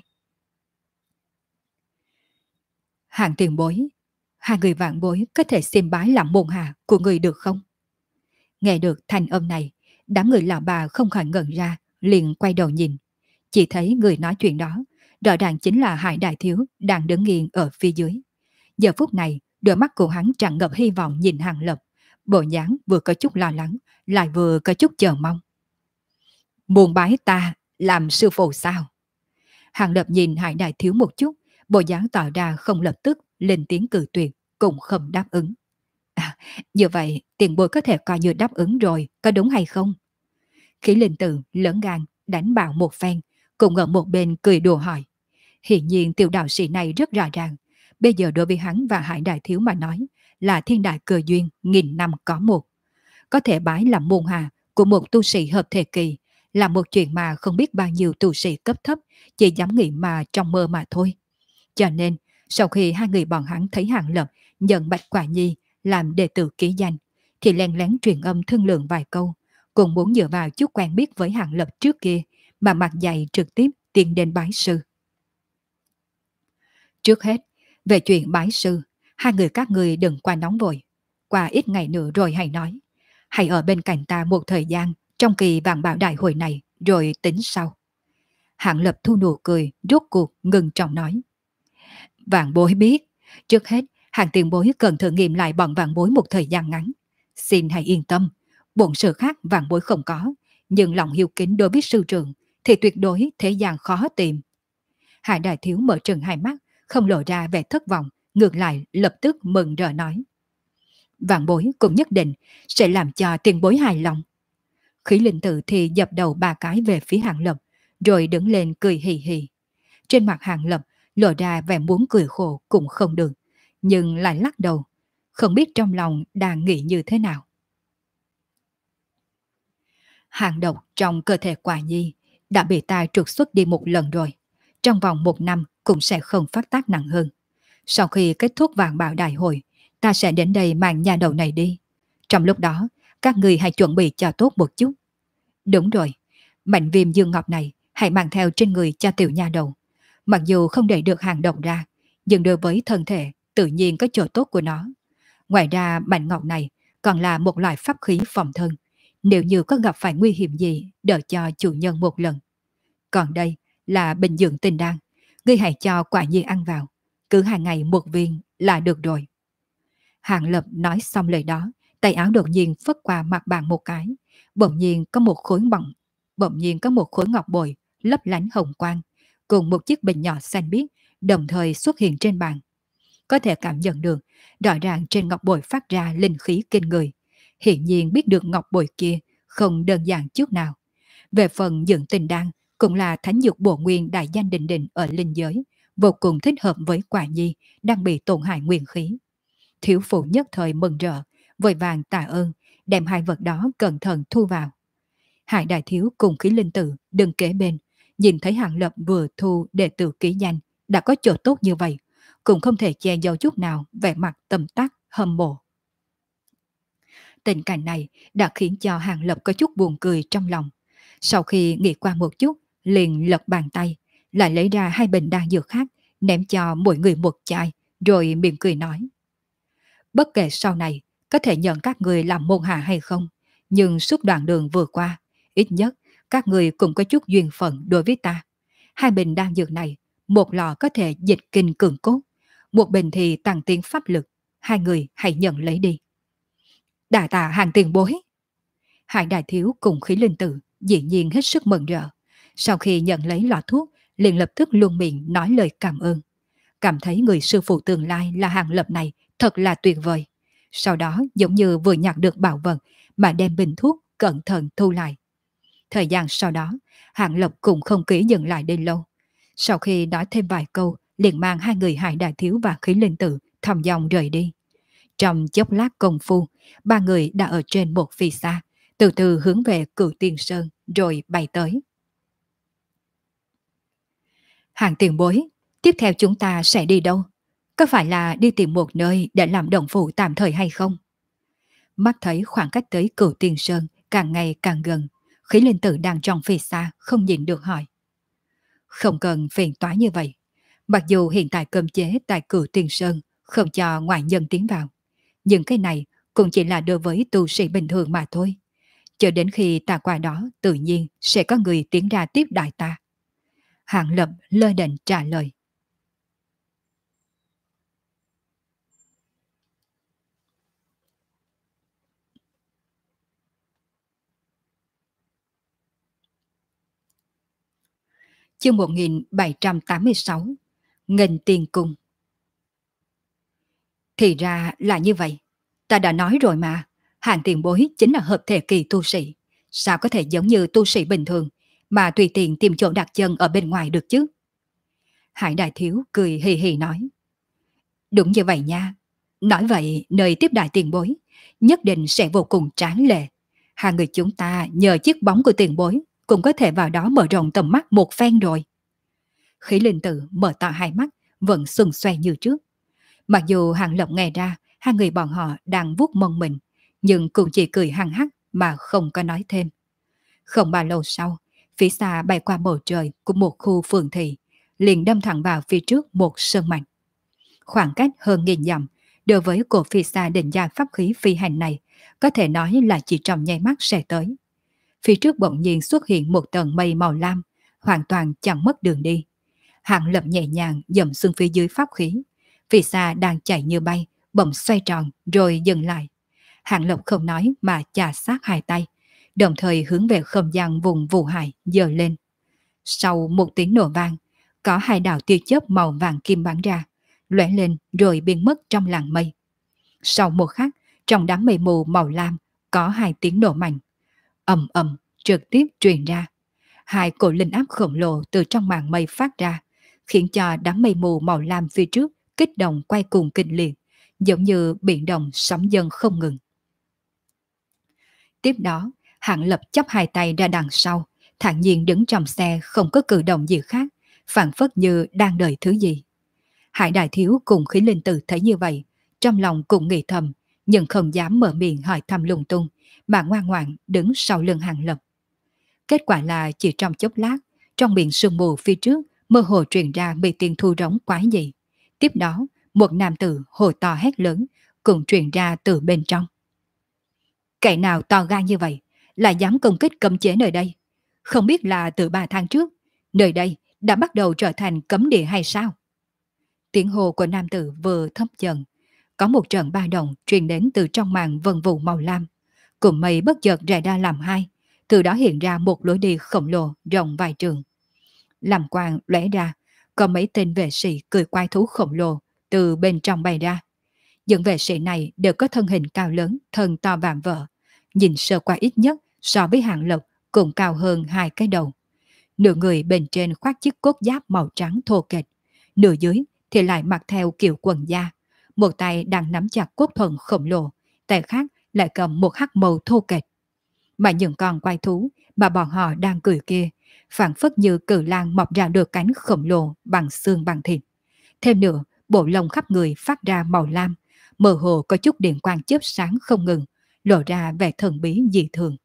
Hàng tiền bối, hai người vạn bối có thể xem bái làm môn hạ của người được không? Nghe được thanh âm này, đám người lão bà không khỏi ngẩn ra, liền quay đầu nhìn. Chỉ thấy người nói chuyện đó, rõ ràng chính là Hải Đại Thiếu đang đứng nghiêng ở phía dưới. Giờ phút này, đôi mắt của hắn tràn ngập hy vọng nhìn Hàng Lập, bộ dáng vừa có chút lo lắng, lại vừa có chút chờ mong. Muốn bái ta làm sư phụ sao? Hàng Lập nhìn Hải Đại Thiếu một chút, bộ dáng tỏ ra không lập tức lên tiếng cự tuyệt, cũng không đáp ứng. À, như vậy tiền bối có thể coi như đáp ứng rồi, có đúng hay không? Khí linh tử lớn gan đánh bạo một phen, cùng ở một bên cười đùa hỏi. Hiển nhiên tiểu đạo sĩ này rất rõ ràng, bây giờ đối với hắn và Hải Đại Thiếu mà nói là thiên đại cơ duyên nghìn năm có một. Có thể bái làm môn hạ của một tu sĩ hợp thể kỳ là một chuyện mà không biết bao nhiêu tu sĩ cấp thấp chỉ dám nghĩ mà trong mơ mà thôi. Cho nên, sau khi hai người bọn hắn thấy Hàng Lập nhận Bạch Quả Nhi làm đệ tử ký danh, thì len lén truyền âm thương lượng vài câu, cùng muốn dựa vào chút quen biết với Hàng Lập trước kia mà mặt dày trực tiếp tiến đến bái sư. Trước hết, về chuyện bái sư, hai người các người đừng qua nóng vội. Qua ít ngày nữa rồi hãy nói. Hãy ở bên cạnh ta một thời gian trong kỳ vạn bảo đại hội này rồi tính sau. Hạng Lập thu nụ cười, rốt cuộc ngừng trọng nói. Vạn bối biết, trước hết hàng tiền bối cần thử nghiệm lại bọn vạn bối một thời gian ngắn. Xin hãy yên tâm, bổn sự khác vạn bối không có, nhưng lòng hiếu kính đối với sư trưởng thì tuyệt đối thế gian khó tìm. Hải Đại Thiếu mở trừng hai mắt, không lộ ra vẻ thất vọng, ngược lại lập tức mừng rỡ nói. Vạn bối cũng nhất định sẽ làm cho tiền bối hài lòng. Khí linh tử thì dập đầu ba cái về phía Hàng Lập, rồi đứng lên cười hì hì. Trên mặt Hàng Lập lộ ra vẻ muốn cười khổ cũng không được, nhưng lại lắc đầu, không biết trong lòng đang nghĩ như thế nào. Hàng độc trong cơ thể Quả Nhi đã bị ta trục xuất đi một lần rồi, trong vòng một năm cũng sẽ không phát tác nặng hơn. Sau khi kết thúc vạn bảo đại hội, ta sẽ đến đây mang nhà đầu này đi. Trong lúc đó, các người hãy chuẩn bị cho tốt một chút. Đúng rồi, mảnh viêm dương ngọc này hãy mang theo trên người cho tiểu nha đầu. Mặc dù không đẩy được hàng độc ra, nhưng đối với thân thể tự nhiên có chỗ tốt của nó. Ngoài ra mảnh ngọc này còn là một loại pháp khí phòng thân. Nếu như có gặp phải nguy hiểm gì, đỡ cho chủ nhân một lần. Còn đây là bình dưỡng tinh đan, ngươi hãy cho Quả Nhi ăn vào. Cứ 2 ngày một viên là được rồi. Hàng Lập nói xong lời đó, tay áo đột nhiên phất qua mặt bàn một cái, bỗng nhiên có một khối ngọc bội lấp lánh hồng quang, cùng một chiếc bình nhỏ xanh biếc đồng thời xuất hiện trên bàn. Có thể cảm nhận được, rõ ràng trên ngọc bội phát ra linh khí kinh người. Hiển nhiên biết được ngọc bội kia không đơn giản chút nào. Về phần dưỡng tinh đan, cũng là thánh dược bổ nguyên đại danh đỉnh đỉnh ở linh giới, vô cùng thích hợp với Quả Nhi đang bị tổn hại nguyên khí. Thiếu phụ nhất thời mừng rỡ, vội vàng tạ ơn, đem hai vật đó cẩn thận thu vào. Hải Đại Thiếu cùng Khí Linh Tử đứng kế bên, nhìn thấy Hàng Lập vừa thu đệ tử ký danh đã có chỗ tốt như vậy, cũng không thể che giấu chút nào vẻ mặt tâm tác hâm mộ. Tình cảnh này đã khiến cho Hàng Lập có chút buồn cười trong lòng. Sau khi nghĩ qua một chút, liền lật bàn tay, lại lấy ra 2 bình đan dược khác, ném cho mỗi người một chai, rồi mỉm cười nói. Bất kể sau này có thể nhận các người làm môn hạ hay không, nhưng suốt đoạn đường vừa qua, ít nhất các người cũng có chút duyên phận đối với ta. 2 bình đan dược này, một lọ có thể dịch kinh cường cốt, một bình thì tăng tiến pháp lực, 2 người hãy nhận lấy đi. Đà tạ Hàng tiền bối. Hải Đại Thiếu cùng Khí Linh Tử dĩ nhiên hết sức mừng rỡ. Sau khi nhận lấy lọ thuốc, liền lập tức luôn miệng nói lời cảm ơn. Cảm thấy người sư phụ tương lai là Hàng Lập này thật là tuyệt vời. Sau đó giống như vừa nhặt được bảo vật mà đem bình thuốc cẩn thận thu lại. Thời gian sau đó, Hàng Lập cũng không kỹ dừng lại đây lâu. Sau khi nói thêm vài câu, liền mang hai người Hải Đại Thiếu và Khí Linh Tử thong dong rời đi. Trong chốc lát công phu, ba người đã ở trên một phi xa, từ từ hướng về Cửu Tiên Sơn rồi bay tới. Hàng tiền bối, tiếp theo chúng ta sẽ đi đâu? Có phải là đi tìm một nơi để làm động phủ tạm thời hay không? Mắt thấy khoảng cách tới Cửu Tiên Sơn càng ngày càng gần, Khí Linh Tử đang trong phi xa không nhìn được hỏi. Không cần phiền toái như vậy. Mặc dù hiện tại cấm chế tại Cửu Tiên Sơn không cho ngoại nhân tiến vào, nhưng cái này cũng chỉ là đối với tu sĩ bình thường mà thôi. Cho đến khi ta qua đó, tự nhiên sẽ có người tiến ra tiếp đại ta. Hạng Lập lơ đễnh trả lời. Chương 1786, Nghênh Tiên Cung. Thì ra là như vậy. Ta đã nói rồi mà, Hàng tiền bối chính là hợp thể kỳ tu sĩ. Sao có thể giống như tu sĩ bình thường mà tùy tiện tìm chỗ đặt chân ở bên ngoài được chứ? Hải Đại Thiếu cười hì hì nói. Đúng như vậy nha. Nói vậy, nơi tiếp đại tiền bối nhất định sẽ vô cùng tráng lệ. Hai người chúng ta nhờ chiếc bóng của tiền bối cũng có thể vào đó mở rộng tầm mắt một phen rồi. Khí Linh Tử mở to hai mắt, vẫn sừng xoay như trước. Mặc dù Hàng Lập nghe ra hai người bọn họ đang vuốt mông mình, nhưng cũng chỉ cười hăng hắc mà không có nói thêm. Không bao lâu sau, phía xa bay qua bầu trời của một khu phường thị, liền đâm thẳng vào phía trước một sơn mạch. Khoảng cách hơn nghìn dặm, đối với cổ phi xa định gia pháp khí phi hành này, có thể nói là chỉ trong nháy mắt sẽ tới. Phía trước bỗng nhiên xuất hiện một tầng mây màu lam, hoàn toàn chẳng mất đường đi. Hạng Lập nhẹ nhàng dậm xuống phía dưới pháp khí. Phi xa đang chạy như bay, bỗng xoay tròn rồi dừng lại. Hạng Lập không nói mà chà sát hai tay, đồng thời hướng về không gian vùng Vũ Hải giơ lên. Sau một tiếng nổ vang, có hai đạo tia chớp màu vàng kim bắn ra, lóe lên rồi biến mất trong làn mây. Sau một khắc, trong đám mây mù màu lam có hai tiếng nổ mạnh, ầm ầm trực tiếp truyền ra. Hai cổ linh áp khổng lồ từ trong màn mây phát ra, khiến cho đám mây mù màu lam phía trước kích động quay cuồng kinh liệt, giống như biển động sóng dâng không ngừng. Tiếp đó, Hạng Lập chắp hai tay ra đằng sau, thản nhiên đứng trong xe không có cử động gì khác, phảng phất như đang đợi thứ gì. Hải Đại Thiếu cùng Khí Linh Tử thấy như vậy, trong lòng cũng nghĩ thầm, nhưng không dám mở miệng hỏi thăm lung tung, mà ngoan ngoãn đứng sau lưng Hạng Lập. Kết quả là chỉ trong chốc lát, trong miệng sương mù phía trước mơ hồ truyền ra mê tiên thu rống quái dị. Tiếp đó, một nam tử hồ to hét lớn cũng truyền ra từ bên trong. Kẻ nào to gan như vậy, là dám công kích cấm chế nơi đây? Không biết là từ 3 tháng trước, nơi đây đã bắt đầu trở thành cấm địa hay sao? Tiếng hồ của nam tử vừa thấp dần, có một trận ba động truyền đến từ trong màn vân vụ màu lam. Cùng mây bất chợt rải ra làm hai, từ đó hiện ra một lối đi khổng lồ rộng vài trường. Làm quang lóe ra, có mấy tên vệ sĩ cười quái thú khổng lồ từ bên trong bay ra. Những vệ sĩ này đều có thân hình cao lớn, thân to vạm vỡ, nhìn sơ qua ít nhất so với Hạng Lập cũng cao hơn hai cái đầu. Nửa người bên trên khoác chiếc cốt giáp màu trắng thô kệch, nửa dưới thì lại mặc theo kiểu quần da. Một tay đang nắm chặt cốt thuận khổng lồ, tay khác lại cầm một hắc màu thô kệch. Mà những con quái thú mà bọn họ đang cười kia, phản phất như cử lang mọc ra được cánh khổng lồ bằng xương bằng thịt. Thêm nữa, bộ lông khắp người phát ra màu lam, mơ hồ có chút điện quang chớp sáng không ngừng, lộ ra vẻ thần bí dị thường.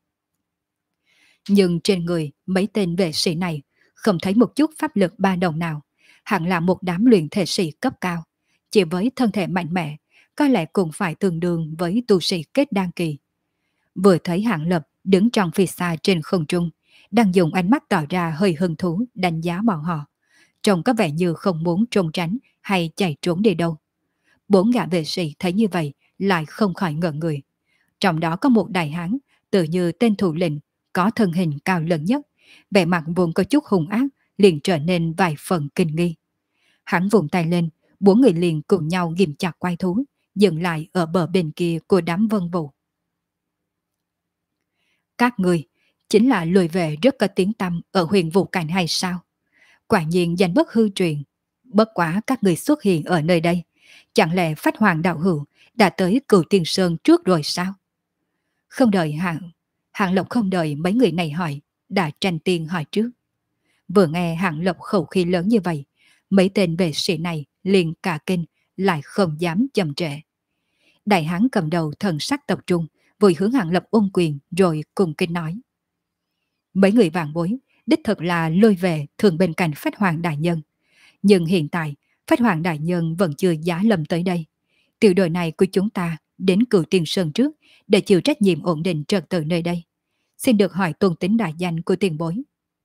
Nhưng trên người mấy tên vệ sĩ này không thấy một chút pháp lực ba đồng nào, hẳn là một đám luyện thể sĩ cấp cao. Chỉ với thân thể mạnh mẽ, có lẽ cũng phải tương đương với tu sĩ kết đan kỳ. Vừa thấy Hạng Lập đứng trong phía xa trên không trung, đang dùng ánh mắt tỏ ra hơi hứng thú đánh giá bọn họ. Trông có vẻ như không muốn trốn tránh hay chạy trốn đi đâu. Bốn gã vệ sĩ thấy như vậy lại không khỏi ngỡ người. Trong đó có một đại hán, tự như tên thủ lĩnh, có thân hình cao lớn nhất, vẻ mặt vốn có chút hung ác, liền trở nên vài phần kinh nghi. Hắn vùng tay lên, bốn người liền cùng nhau ghim chặt quái thú, dừng lại ở bờ bên kia của đám vân vụ. Các người chính là lùi về rất có tiếng tăm ở huyền vụ cảnh hay sao? Quả nhiên danh bất hư truyền. Bất quá các người xuất hiện ở nơi đây, chẳng lẽ Phách Hoàng đạo hữu đã tới Cửu Tiên Sơn trước rồi sao? Không đợi Hạng Lộc không đợi mấy người này hỏi, đã tranh tiên hỏi trước. Vừa nghe Hạng Lộc khẩu khí lớn như vậy, mấy tên vệ sĩ này liền cả kinh, lại không dám chậm trễ. Đại hán cầm đầu thần sắc tập trung, vội hướng Hạng Lập ôm quyền rồi cùng kinh nói. Mấy người vạn bối, đích thực là lôi về thường bên cạnh Phách Hoàng đại nhân. Nhưng hiện tại, Phách Hoàng đại nhân vẫn chưa giá lâm tới đây. Tiểu đội này của chúng ta đến Cửu Tiên Sơn trước để chịu trách nhiệm ổn định trật tự nơi đây. Xin được hỏi tôn tính đại danh của tiền bối.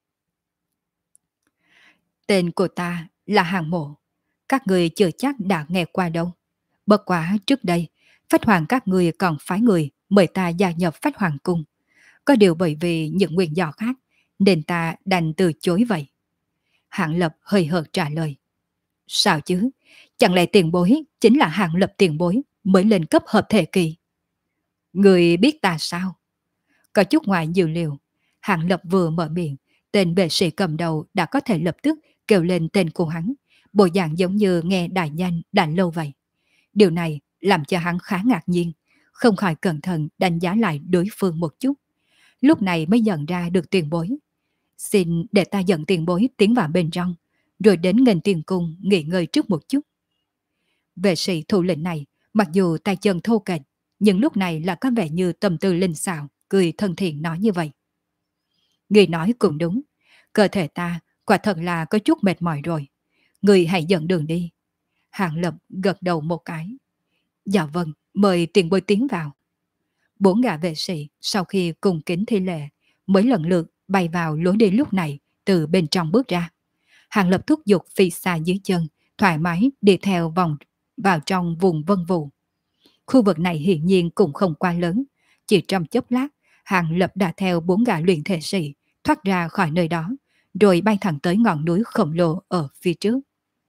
Tên của ta là Hàng Mộ. Các người chưa chắc đã nghe qua đâu. Bất quá trước đây, Phách Hoàng các người còn phái người mời ta gia nhập Phách Hoàng cung. Có điều bởi vì những nguyên do khác, nên ta đành từ chối vậy. Hạng Lập hơi hợt trả lời. Sao chứ? Chẳng lẽ tiền bối chính là Hạng Lập tiền bối mới lên cấp hợp thể kỳ? Người biết ta sao? Có chút ngoài dự liệu, Hạng Lập vừa mở miệng, tên vệ sĩ cầm đầu đã có thể lập tức kêu lên tên của hắn, bộ dạng giống như nghe đại danh đã lâu vậy. Điều này làm cho hắn khá ngạc nhiên, không khỏi cẩn thận đánh giá lại đối phương một chút. Lúc này mới nhận ra được tiền bối. Xin để ta dẫn tiền bối tiến vào bên trong, rồi đến nghênh tiền cung nghỉ ngơi trước một chút. Vệ sĩ thủ lĩnh này, mặc dù tay chân thô kệch, nhưng lúc này là có vẻ như tâm tư linh xảo, cười thân thiện nói như vậy. Người nói cũng đúng, cơ thể ta quả thật là có chút mệt mỏi rồi. Người hãy dẫn đường đi. Hạng Lập gật đầu một cái. Dạ vâng, mời tiền bối tiến vào. Bốn gã vệ sĩ sau khi cùng kính thi lễ mới lần lượt bay vào lối đi lúc này từ bên trong bước ra. Hạng Lập thúc giục phi xa dưới chân, thoải mái đi theo vòng vào trong vùng vân vụ. Khu vực này hiển nhiên cũng không quá lớn. Chỉ trong chốc lát, Hạng Lập đã theo bốn gã luyện thể sĩ thoát ra khỏi nơi đó, rồi bay thẳng tới ngọn núi khổng lồ ở phía trước.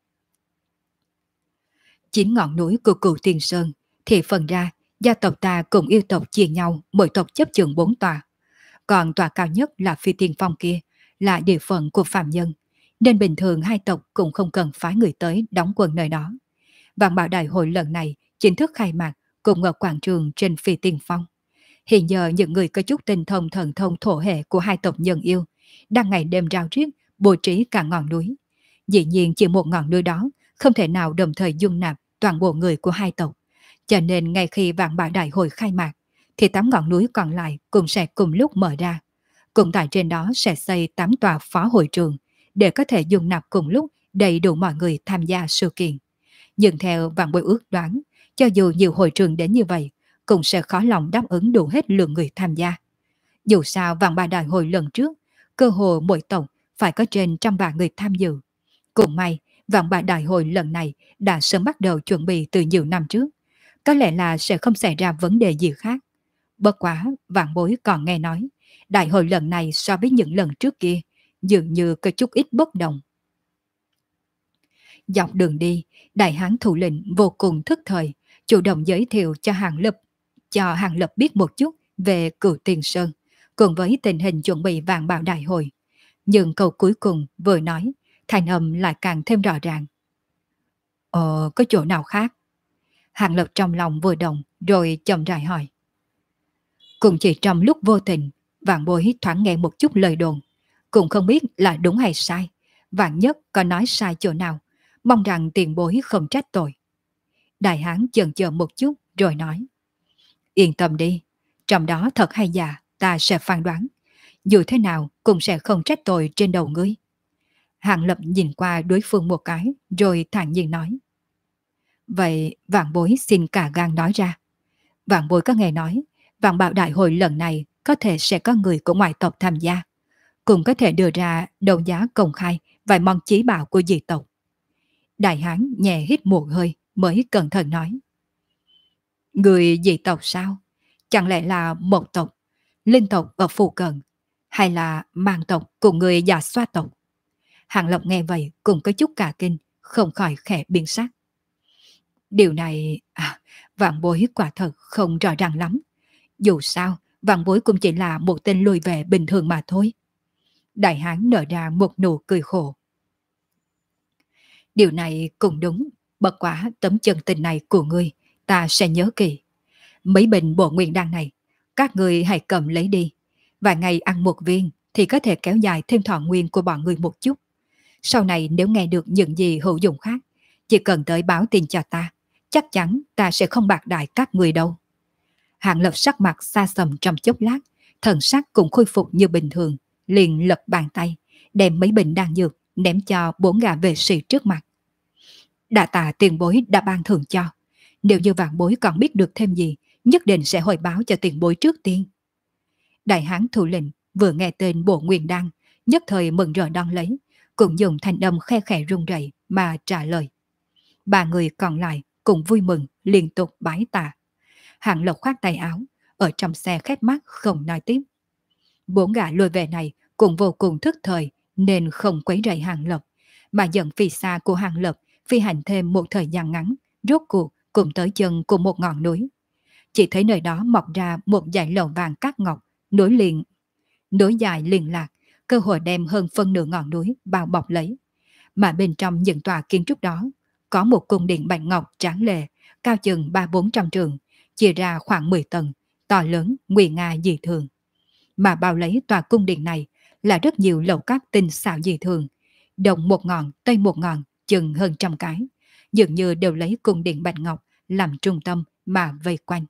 9 ngọn núi của Cửu Tiên Sơn thì phần ra gia tộc ta cùng yêu tộc chia nhau, mỗi tộc chấp chừng 4 tòa. Còn tòa cao nhất là Phi Tiên Phong kia là địa phận của phạm nhân, nên bình thường hai tộc cũng không cần phái người tới đóng quân nơi đó. Vạn Bảo Đại hội lần này chính thức khai mạc cùng ở quảng trường trên Phi Tiên Phong. Hiện giờ những người có chút tinh thông thần thông thổ hệ của hai tộc nhân yêu đang ngày đêm rao riết bố trí cả ngọn núi. Dĩ nhiên chỉ một ngọn núi đó không thể nào đồng thời dung nạp toàn bộ người của hai tộc. Cho nên ngay khi Vạn Bảo Đại hội khai mạc, thì 8 ngọn núi còn lại cũng sẽ cùng lúc mở ra. Cũng tại trên đó sẽ xây 8 tòa phó hội trường để có thể dung nạp cùng lúc đầy đủ mọi người tham gia sự kiện. Nhưng theo Vạn Bối ước đoán, cho dù nhiều hội trường đến như vậy, cũng sẽ khó lòng đáp ứng đủ hết lượng người tham gia. Dù sao Vạn Bảo Đại hội lần trước, cơ hồ mỗi tộc phải có trên 100 vạn người tham dự. Cũng may, Vạn Bảo Đại hội lần này đã sớm bắt đầu chuẩn bị từ nhiều năm trước. Có lẽ là sẽ không xảy ra vấn đề gì khác. Bất quá, Vạn Bối còn nghe nói, đại hội lần này so với những lần trước kia, dường như có chút ít bất đồng. Dọc đường đi, đại hán thủ lĩnh vô cùng thức thời, chủ động giới thiệu cho Hàng Lập biết một chút về Cửu Tiên Sơn, cùng với tình hình chuẩn bị Vạn Bảo Đại hội. Nhưng câu cuối cùng vừa nói, thành âm lại càng thêm rõ ràng. Có chỗ nào khác? Hàng Lập trong lòng vừa động, rồi chậm rãi hỏi. Cũng chỉ trong lúc vô tình, Vạn Bối thoáng nghe một chút lời đồn, cũng không biết là đúng hay sai. Vạn nhất có nói sai chỗ nào, mong rằng tiền bối không trách tội. Đại hán chần chờ một chút rồi nói. Yên tâm đi, trong đó thật hay giả ta sẽ phán đoán. Dù thế nào cũng sẽ không trách tội trên đầu ngươi. Hàng Lập nhìn qua đối phương một cái rồi thản nhiên nói. Vậy Vạn Bối xin cả gan nói ra. Vạn Bối có nghe nói Vạn Bảo Đại hội lần này có thể sẽ có người của ngoại tộc tham gia, cũng có thể đưa ra đấu giá công khai vài món chí bảo của dị tộc. Đại hán nhẹ hít một hơi mới cẩn thận nói. Người dị tộc sao? Chẳng lẽ là một tộc, linh tộc ở phụ cận, hay là mang tộc cùng người già xoa tộc? Hàng Lộc nghe vậy cũng có chút cả kinh, không khỏi khẽ biến sắc. Điều này, Vạn Bối quả thật không rõ ràng lắm. Dù sao, Vạn Bối cũng chỉ là một tên lùi về bình thường mà thôi. Đại hán nở ra một nụ cười khổ. Điều này cũng đúng, bất quả tấm chân tình này của ngươi, ta sẽ nhớ kỹ. Mấy bình bổ nguyên đan này, các người hãy cầm lấy đi. Vài ngày ăn một viên thì có thể kéo dài thêm thọ nguyên của bọn người một chút. Sau này nếu nghe được những gì hữu dụng khác, chỉ cần tới báo tin cho ta, chắc chắn ta sẽ không bạc đại các người đâu. Hạng Lập sắc mặt xa sầm trong chốc lát, thần sắc cũng khôi phục như bình thường, liền lật bàn tay, đem mấy bình đan dược ném cho 4 gã vệ sĩ trước mặt. Đa tạ tiền bối đã ban thưởng cho. Nếu như vạn bối còn biết được thêm gì, nhất định sẽ hồi báo cho tiền bối trước tiên. Đại hán thủ lĩnh vừa nghe tên bộ nguyên đan, nhất thời mừng rỡ đón lấy, cũng dùng thanh âm khe khẽ run rẩy mà trả lời. Ba người còn lại cũng vui mừng liên tục bái tạ. Hạng Lộc khoát tay áo, ở trong xe khép mắt không nói tiếp. 4 gã lùi về này cũng vô cùng thức thời nên không quấy rầy Hạng Lộc, mà dẫn phi xa của Hạng Lộc phi hành thêm một thời gian ngắn, rốt cuộc cùng tới chân của một ngọn núi. Chỉ thấy nơi đó mọc ra một dải lầu vàng cát ngọc, nối dài liền lạc, cơ hội đem hơn phân nửa ngọn núi bao bọc lấy. Mà bên trong những tòa kiến trúc đó, có một cung điện bạch ngọc tráng lệ, cao chừng 300-400 trượng, chia ra khoảng 10 tầng, to lớn, nguy nga dị thường. Mà bao lấy tòa cung điện này là rất nhiều lầu các tinh xảo dị thường, đông một ngọn, tây một ngọn, chừng hơn trăm cái, dường như đều lấy cung điện bạch ngọc làm trung tâm mà vây quanh.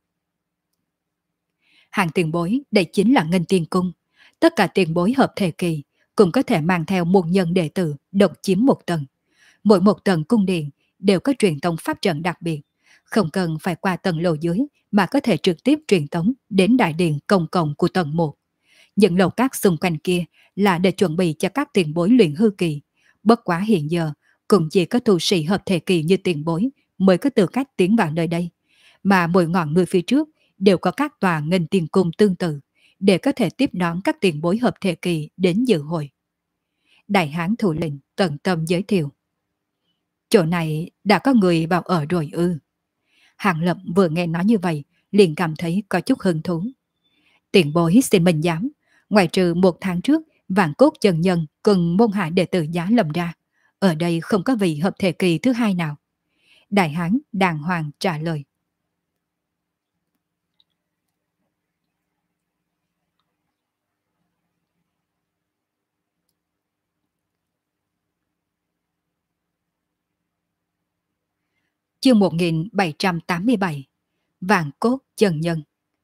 Hàng tiền bối, đây chính là Ngân Tiên Cung. Tất cả tiền bối hợp thời kỳ cũng có thể mang theo một nhân đệ tử độc chiếm một tầng. Mỗi một tầng cung điện đều có truyền tống pháp trận đặc biệt, không cần phải qua tầng lầu dưới mà có thể trực tiếp truyền tống đến đại điện công cộng của tầng 1. Những lầu các xung quanh kia là để chuẩn bị cho các tiền bối luyện hư kỳ. Bất quá hiện giờ cũng chỉ có tu sĩ hợp thể kỳ như tiền bối mới có tư cách tiến vào nơi đây. Mà mỗi ngọn núi phía trước đều có các tòa Ngân Tiên Cung tương tự để có thể tiếp đón các tiền bối hợp thể kỳ đến dự hội. Đại hán thủ lĩnh tận tâm giới thiệu. Chỗ này đã có người vào ở rồi ư? Hàng Lập vừa nghe nói như vậy liền cảm thấy có chút hứng thú. Tiền bối xin minh giám, ngoài trừ 1 tháng trước Vạn Cốt chân nhân cùng môn hạ đệ tử Giá Lâm ra, ở đây không có vị hợp thể kỳ thứ hai nào. Đại hán đàng hoàng trả lời. Chương 1787 Vạn Cốt chân nhân.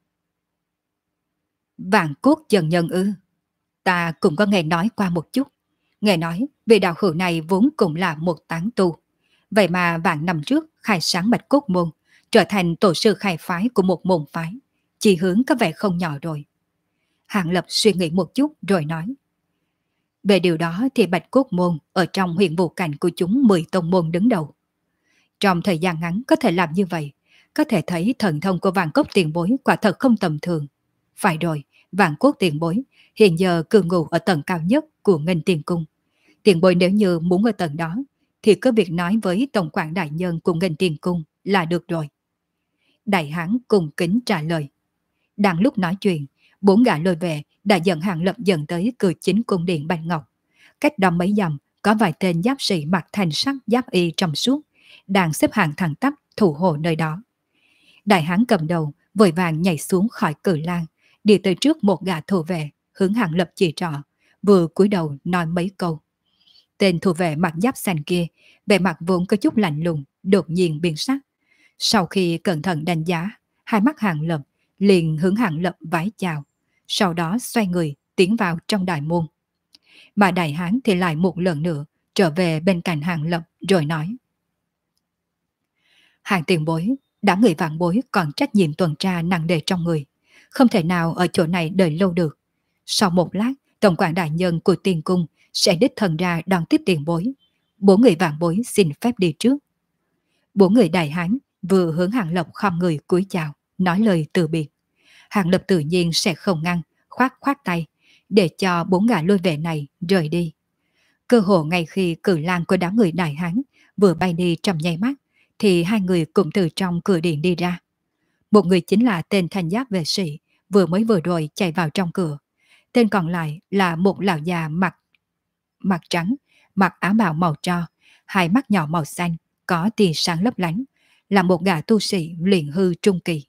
Vạn Cốt chân nhân ư? Ta cũng có nghe nói qua một chút. Nghe nói vị đạo hữu này vốn cũng là một tán tu. Vậy mà vạn năm trước khai sáng Bạch Cốt môn, trở thành tổ sư khai phái của một môn phái. Chỉ hướng có vẻ không nhỏ rồi. Hạng Lập suy nghĩ một chút rồi nói. Về điều đó thì Bạch Cốt môn ở trong huyền vụ cảnh của chúng 10 tông môn đứng đầu. Trong thời gian ngắn có thể làm như vậy, có thể thấy thần thông của Vạn Cốt tiền bối quả thật không tầm thường. Phải rồi, Vạn Cốt tiền bối hiện giờ cư ngụ ở tầng cao nhất của Ngân Tiên Cung. Tiền bối nếu như muốn ở tầng đó, thì cứ việc nói với tổng quản đại nhân của Ngân Tiên Cung là được rồi. Đại hán cùng kính trả lời. Đang lúc nói chuyện, 4 gã lôi vệ đã dẫn Hạng Lập dẫn tới cửa chính cung điện Bạch Ngọc. Cách đó mấy dặm có vài tên giáp sĩ mặc thành sắc giáp y trong suốt, đang xếp hàng thẳng tắp thủ hộ nơi đó. Đại hán cầm đầu vội vàng nhảy xuống khỏi cử lang, đi tới trước một gã thủ vệ, hướng Hạng Lập chỉ trỏ, vừa cúi đầu nói mấy câu. Tên thủ vệ mặc giáp xanh kia, vẻ mặt vốn có chút lạnh lùng, đột nhiên biến sắc. Sau khi cẩn thận đánh giá, hai mắt Hạng Lập liền hướng Hạng Lập vái chào, sau đó xoay người tiến vào trong đại môn. Mà đại hán thì lại một lần nữa trở về bên cạnh Hạng Lập rồi nói. Hàng tiền bối, đám người vạn bối còn trách nhiệm tuần tra nặng nề trong người, không thể nào ở chỗ này đợi lâu được. Sau một lát, tổng quản đại nhân của Tiên Cung sẽ đích thân ra đón tiếp tiền bối. 4 người vạn bối xin phép đi trước. 4 người đại hán vừa hướng Hạng Lập khom người cúi chào, nói lời từ biệt. Hạng Lập tự nhiên sẽ không ngăn, khoát khoát tay, để cho 4 gã lôi vệ này rời đi. Cơ hồ ngay khi cử lang của đám người đại hán vừa bay đi trong nháy mắt, thì hai người cũng từ trong cửa điện đi ra. Một người chính là tên thanh giáp vệ sĩ, vừa rồi chạy vào trong cửa. Tên còn lại là một lão già mặt trắng, mặc áo bào màu tro, hai mắt nhỏ màu xanh, có tia sáng lấp lánh, là một gã tu sĩ luyện hư trung kỳ.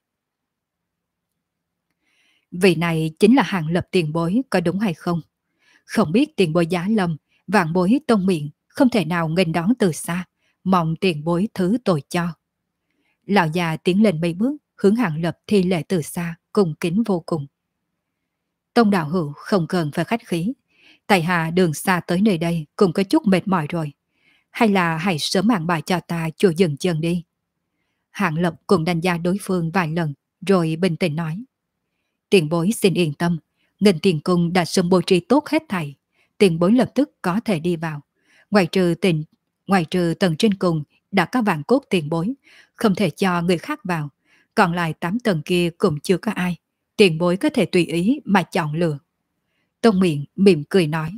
Vị này chính là Hàng Lập tiền bối, có đúng hay không? Không biết tiền bối Giá Lâm, vạn bối Tông Miện không thể nào nghênh đón từ xa, mong tiền bối thứ tội cho. Lão già tiến lên mấy bước, hướng Hàng Lập thi lễ từ xa, cung kính vô cùng. Tông đạo hữu không cần phải khách khí, tại hạ đường xa tới nơi đây cũng có chút mệt mỏi rồi. Hay là hãy sớm mang bài cho ta chùa dừng chân đi. Hàng Lập cùng đánh giá đối phương vài lần, rồi bình tĩnh nói. Tiền bối xin yên tâm, Nghênh Tiền Cung đã sớm bố trí tốt hết thảy. Tiền bối lập tức có thể đi vào. Ngoại trừ tầng trên cùng đã có vạn cốt tiền bối, không thể cho người khác vào. Còn lại 8 tầng kia cũng chưa có ai. Tiền bối có thể tùy ý mà chọn lựa. Tông Miện mỉm cười nói.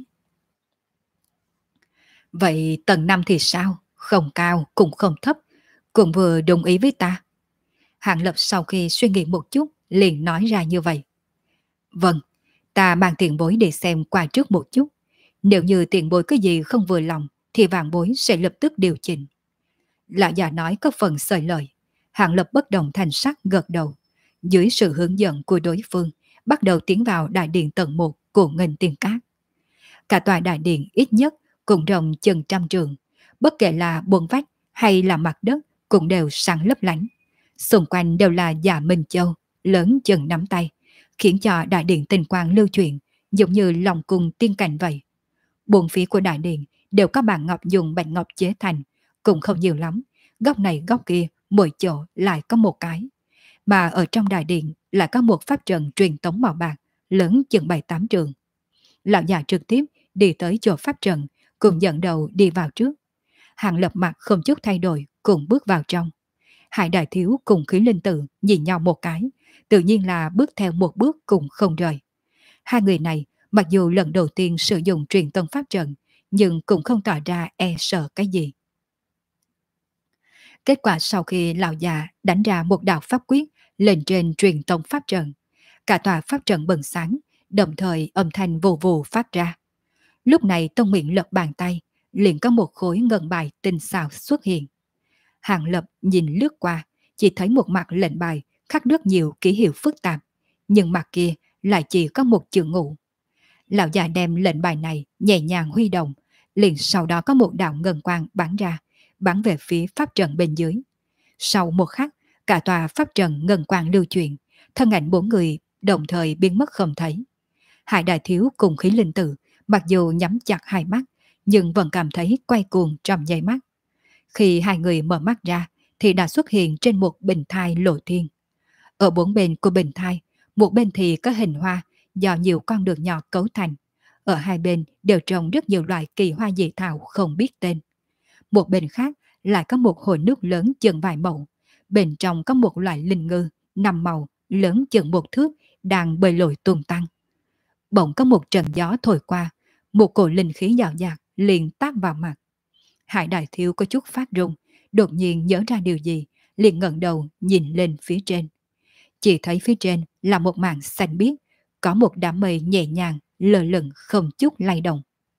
Vậy tầng 5 thì sao? Không cao cũng không thấp, cũng vừa đồng ý với ta. Hàng Lập sau khi suy nghĩ một chút liền nói ra như vậy. Vâng, ta mang tiền bối để xem qua trước một chút. Nếu như tiền bối có gì không vừa lòng thì vạn bối sẽ lập tức điều chỉnh. Lão già nói có phần sợi lời. Hàng Lập bất động thành sắc gật đầu. Dưới sự hướng dẫn của đối phương, bắt đầu tiến vào đại điện tầng 1 của Nghênh Tiên Các. Cả tòa đại điện ít nhất cũng rộng chừng trăm trường. Bất kể là buồng vách hay là mặt đất cũng đều sáng lấp lánh. Xung quanh đều là dạ Minh Châu, lớn chừng nắm tay, khiến cho đại điện tinh quang lưu chuyển, giống như lòng cung tiên cảnh vậy. Bốn phía của đại điện đều có bàn ngọc dùng bạch ngọc chế thành, cũng không nhiều lắm, góc này góc kia, mỗi chỗ lại có một cái. Mà ở trong đại điện lại có một pháp trận truyền tống màu bạc, lớn chừng 7-8 trường. Lão già trực tiếp đi tới chỗ pháp trận, cùng dẫn đầu đi vào trước. Hàng Lập mặt không chút thay đổi, cùng bước vào trong. Hải Đại Thiếu cùng Khí Linh Tử nhìn nhau một cái, tự nhiên là bước theo một bước cũng không rời. Hai người này mặc dù lần đầu tiên sử dụng truyền tông pháp trận, nhưng cũng không tỏ ra e sợ cái gì. Kết quả sau khi lão già đánh ra một đạo pháp quyết lên trên truyền tông pháp trận, cả tòa pháp trận bừng sáng, đồng thời âm thanh vù vù phát ra. Lúc này Tông Miện lật bàn tay, liền có một khối ngân bài tinh xảo xuất hiện. Hàng Lập nhìn lướt qua, chỉ thấy một mặt lệnh bài khắc rất nhiều ký hiệu phức tạp, nhưng mặt kia lại chỉ có một chữ ngụ. Lão già đem lệnh bài này nhẹ nhàng huy động, liền sau đó có một đạo ngân quang bắn ra, bắn về phía pháp trận bên dưới. Sau một khắc, cả tòa pháp trận ngân quang lưu chuyển, thân ảnh 4 người đồng thời biến mất không thấy. Hải Đại Thiếu cùng Khí Linh Tử mặc dù nhắm chặt hai mắt, nhưng vẫn cảm thấy quay cuồng trong giây mắt. Khi hai người mở mắt ra, thì đã xuất hiện trên một bình thai lộ thiên. Ở bốn bên của bình thai, một bên thì có hình hoa do nhiều con đường nhỏ cấu thành. Ở hai bên đều trồng rất nhiều loại kỳ hoa dị thảo không biết tên. Một bên khác lại có một hồ nước lớn chừng vài mẫu. Bên trong có một loại linh ngư, 5 màu, lớn chừng 1 thước, đang bơi lội tung tăng. Bỗng có một trận gió thổi qua, một cổ linh khí dạo dạt liền táp vào mặt. Hải Đại Thiếu có chút phát run, đột nhiên nhớ ra điều gì, liền ngẩng đầu nhìn lên phía trên. Chỉ thấy phía trên là một mảng xanh biếc, có một đám mây nhẹ nhàng, lờ lửng không chút lay động.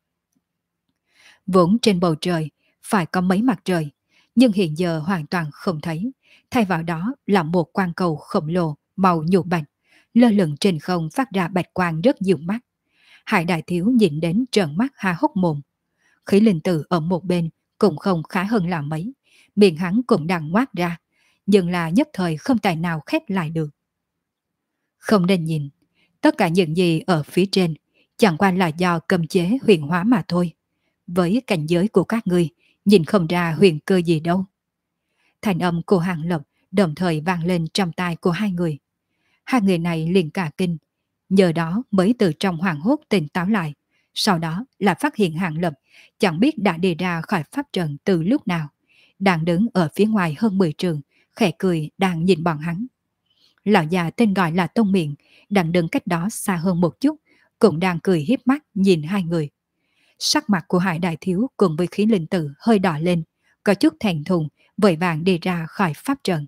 Vốn trên bầu trời phải có mấy mặt trời, nhưng hiện giờ hoàn toàn không thấy, thay vào đó là một quang cầu khổng lồ màu nhũ bạch, lơ lửng trên không phát ra bạch quang rất nhiều mắt. Hải Đại Thiếu nhìn đến trợn mắt há hốc mồm. Khí Linh Tử ở một bên cũng không khá hơn là mấy, miệng hắn cũng đang ngoác ra, nhưng là nhất thời không tài nào khép lại được. Không nên nhìn, tất cả những gì ở phía trên chẳng qua là do cầm chế huyền hóa mà thôi. Với cảnh giới của các ngươi, nhìn không ra huyền cơ gì đâu. Thành âm của Hàng Lập đồng thời vang lên trong tai của hai người. Hai người này liền cả kinh, nhờ đó mới từ trong hoảng hốt tỉnh táo lại. Sau đó là phát hiện Hàng Lập chẳng biết đã đi ra khỏi pháp trận từ lúc nào, đang đứng ở phía ngoài hơn 10 trường, khẽ cười đang nhìn bọn hắn. Lão già tên gọi là Tông Miện, đang đứng cách đó xa hơn một chút, cũng đang cười hiếp mắt nhìn hai người. Sắc mặt của Hải Đại Thiếu cùng với Khí Linh Tử hơi đỏ lên, có chút thẹn thùng, vội vàng đi ra khỏi pháp trận.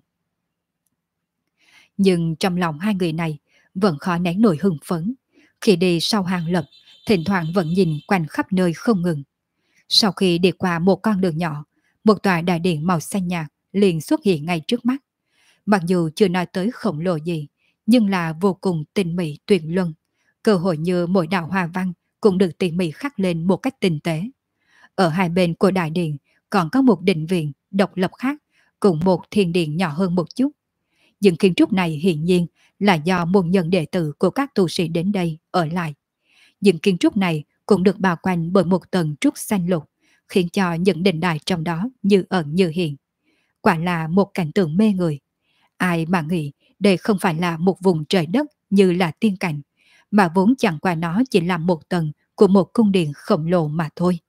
Nhưng trong lòng hai người này vẫn khó nén nổi hưng phấn. Khi đi sau Hàng Lập, thỉnh thoảng vẫn nhìn quanh khắp nơi không ngừng. Sau khi đi qua một con đường nhỏ, một tòa đại điện màu xanh nhạt liền xuất hiện ngay trước mắt. Mặc dù chưa nói tới khổng lồ gì, nhưng là vô cùng tinh mỹ tuyệt luân. Cơ hội như mỗi đạo hoa văn cũng được tỉ mỉ khắc lên một cách tinh tế. Ở hai bên của đại điện còn có một đình viện độc lập khác, cùng một thiên điện nhỏ hơn một chút. Những kiến trúc này hiển nhiên là do môn nhân đệ tử của các tu sĩ đến đây ở lại. Những kiến trúc này cũng được bao quanh bởi một tầng trúc xanh lục, khiến cho những đình đài trong đó như ẩn như hiện. Quả là một cảnh tượng mê người. Ai mà nghĩ đây không phải là một vùng trời đất như là tiên cảnh, mà vốn chẳng qua nó chỉ là một tầng của một cung điện khổng lồ mà thôi.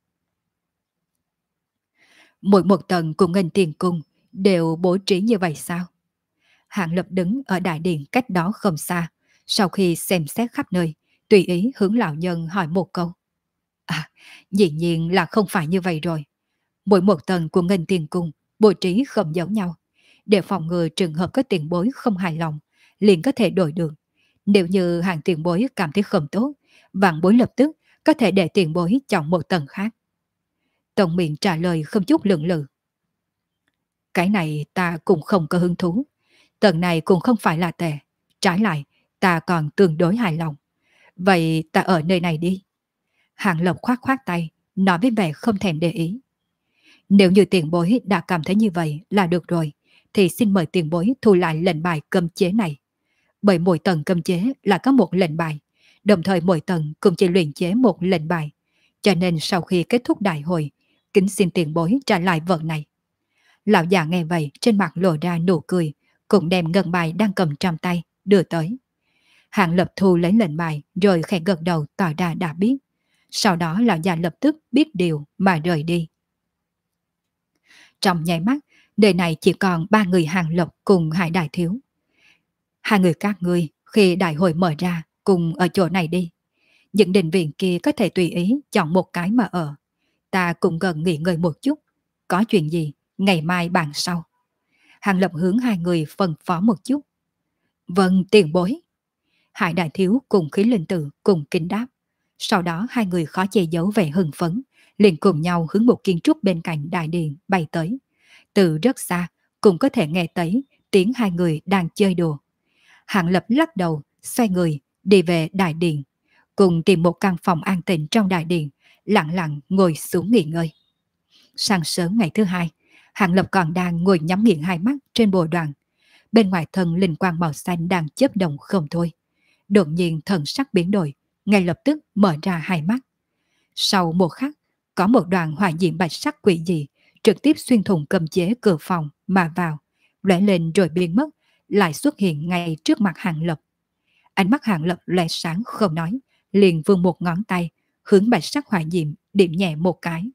Mỗi một tầng của Nghênh Tiền Cung đều bố trí như vậy sao? Hạng Lập đứng ở đại điện cách đó không xa, sau khi xem xét khắp nơi, tùy ý hướng lão nhân hỏi một câu. À, dĩ nhiên là không phải như vậy rồi. Mỗi một tầng của Nghênh Tiền Cung bố trí không giống nhau, để phòng ngừa trường hợp có tiền bối không hài lòng, liền có thể đổi được. Nếu như hàng tiền bối cảm thấy không tốt, vạn bối lập tức có thể để tiền bối chọn một tầng khác. Tổng miệng trả lời không chút lưỡng lự. Cái này ta cũng không có hứng thú. Tầng này cũng không phải là tệ. Trái lại, ta còn tương đối hài lòng. Vậy ta ở nơi này đi. Hàng Lộc khoát khoát tay, nói với vẻ không thèm để ý. Nếu như tiền bối đã cảm thấy như vậy là được rồi, thì xin mời tiền bối thu lại lệnh bài cấm chế này. Bởi mỗi tầng cấm chế là có một lệnh bài, đồng thời mỗi tầng cũng chỉ luyện chế một lệnh bài. Cho nên sau khi kết thúc đại hội, kính xin tiền bối trả lại vật này. Lão già nghe vậy trên mặt lộ ra nụ cười, cũng đem ngân bài đang cầm trong tay đưa tới. Hạng Lập thu lấy lệnh bài rồi khẽ gật đầu tỏ ra đã biết. Sau đó lão già lập tức biết điều mà rời đi. Trong nháy mắt, đời này chỉ còn ba người Hàng Lập cùng Hải Đại Thiếu. Hai người các ngươi khi đại hội mở ra cùng ở chỗ này đi. Những định viện kia có thể tùy ý chọn một cái mà ở. Ta cũng cần nghỉ ngơi một chút. Có chuyện gì, ngày mai bàn sau. Hàng Lập hướng hai người phân phó một chút. Vâng, tiền bối. Hải Đại Thiếu cùng Khí Linh Tử cùng kính đáp. Sau đó hai người khó che giấu vẻ hưng phấn, liền cùng nhau hướng một kiến trúc bên cạnh đại điện bay tới. Từ rất xa, cũng có thể nghe thấy tiếng hai người đang chơi đùa. Hạng Lập lắc đầu, xoay người, đi về đại điện, cùng tìm một căn phòng an tĩnh trong đại điện, lặng lặng ngồi xuống nghỉ ngơi. Sáng sớm ngày thứ hai, Hạng Lập còn đang ngồi nhắm nghiền hai mắt trên bồ đoàn. Bên ngoài thân linh quang màu xanh đang chớp động không thôi. Đột nhiên thần sắc biến đổi, ngay lập tức mở ra hai mắt. Sau một khắc, có một đoàn hỏa diễm bạch sắc quỷ dị trực tiếp xuyên thủng cấm chế cửa phòng mà vào, lóe lên rồi biến mất, lại xuất hiện ngay trước mặt Hạng Lập. Ánh mắt Hạng Lập lóe sáng không nói, liền vươn một ngón tay, hướng bạch sắc hỏa diễm điểm nhẹ một cái.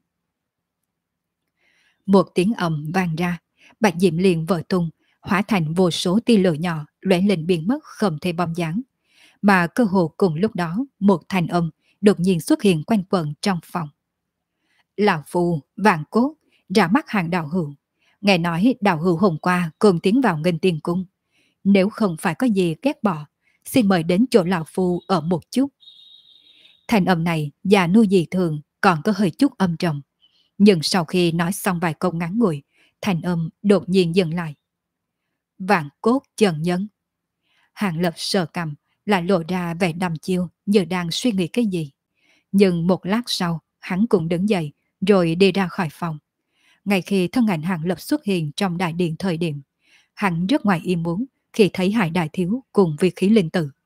Một tiếng ầm vang ra, bạch diễm liền vỡ tung, hóa thành vô số tia lửa nhỏ lóe lên biến mất không thể bóng dáng. Mà cơ hồ cùng lúc đó, một thanh âm đột nhiên xuất hiện quanh quẩn trong phòng. Lão Phu, Vạn Cốt, ra mắt Hàng đạo hữu. Nghe nói đạo hữu hôm qua cùng tiến vào Nghênh Tiên Cung. Nếu không phải có gì ghét bỏ, xin mời đến chỗ Lão Phu ở một chút. Thanh âm này già nua dị thường, còn có hơi chút âm trầm. Nhưng sau khi nói xong vài câu ngắn ngủi, thanh âm đột nhiên dừng lại. Vạn Cốt chân nhân. Hàng Lập sờ cầm, lại lộ ra vẻ đăm chiêu như đang suy nghĩ cái gì. Nhưng một lát sau, hắn cũng đứng dậy, rồi đi ra khỏi phòng. Ngay khi thân ảnh Hàng Lập xuất hiện trong đại điện thời điểm, hắn rất ngoài ý muốn khi thấy Hải Đại Thiếu cùng với Khí Linh Tử.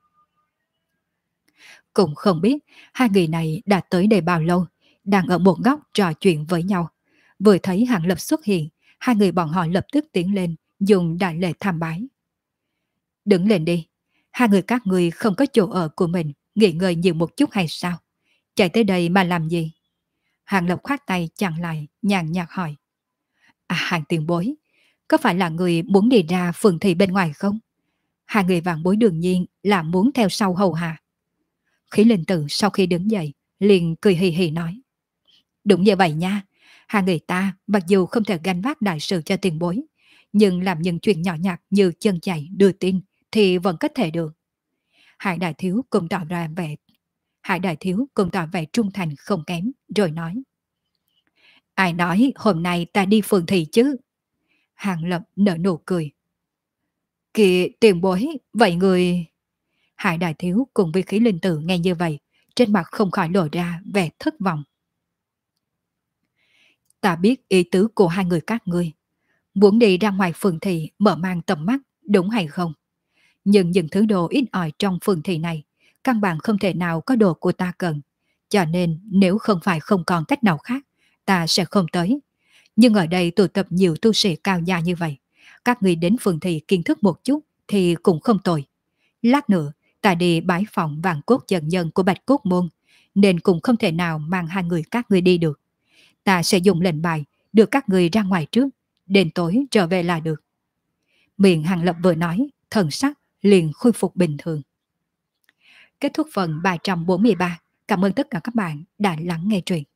Cũng không biết hai người này đã tới đây bao lâu, đang ở một góc trò chuyện với nhau. Vừa thấy Hàng Lập xuất hiện, hai người bọn họ lập tức tiến lên, dùng đại lễ tham bái. Đứng lên đi, hai người các ngươi không có chỗ ở của mình, nghỉ ngơi nhiều một chút hay sao? Chạy tới đây mà làm gì? Hàng Lập khoát tay chặn lại, nhàn nhạt hỏi. À, Hàng tiền bối, có phải là người muốn đi ra phường thị bên ngoài không? Hai người vạn bối đương nhiên là muốn theo sau hầu hạ. Khí Linh Tử sau khi đứng dậy, liền cười hì hì nói. Đúng như vậy nha, hai người ta mặc dù không thể gánh vác đại sự cho tiền bối, nhưng làm những chuyện nhỏ nhặt như chân chạy, đưa tin thì vẫn có thể được. Hải Đại Thiếu cùng tỏ ra vẻ Hải Đại Thiếu cùng tỏ vẻ trung thành không kém, rồi nói. Ai nói hôm nay ta đi phường thị chứ? Hàng Lập nở nụ cười. Kìa tiền bối, vậy người... Hải đại thiếu cùng với khí linh tử nghe như vậy, trên mặt không khỏi lộ ra vẻ thất vọng. Ta biết ý tứ của hai người các ngươi. Muốn đi ra ngoài phường thị mở mang tầm mắt, đúng hay không? Nhưng những thứ đồ ít ỏi trong phường thị này, căn bản không thể nào có đồ của ta cần. Cho nên nếu không phải không còn cách nào khác, ta sẽ không tới. Nhưng ở đây tụ tập nhiều tu sĩ cao gia như vậy. Các người đến phường thị kiến thức một chút thì cũng không tồi. Lát nữa, ta đi bái phòng vạn cốt chân nhân của Bạch Cốt Môn, nên cũng không thể nào mang hai người các người đi được. Ta sẽ dùng lệnh bài đưa các người ra ngoài trước, đến tối trở về là được. Miệng Hàng Lập vừa nói, thần sắc liền khôi phục bình thường. Kết thúc phần 343. Cảm ơn tất cả các bạn đã lắng nghe truyện.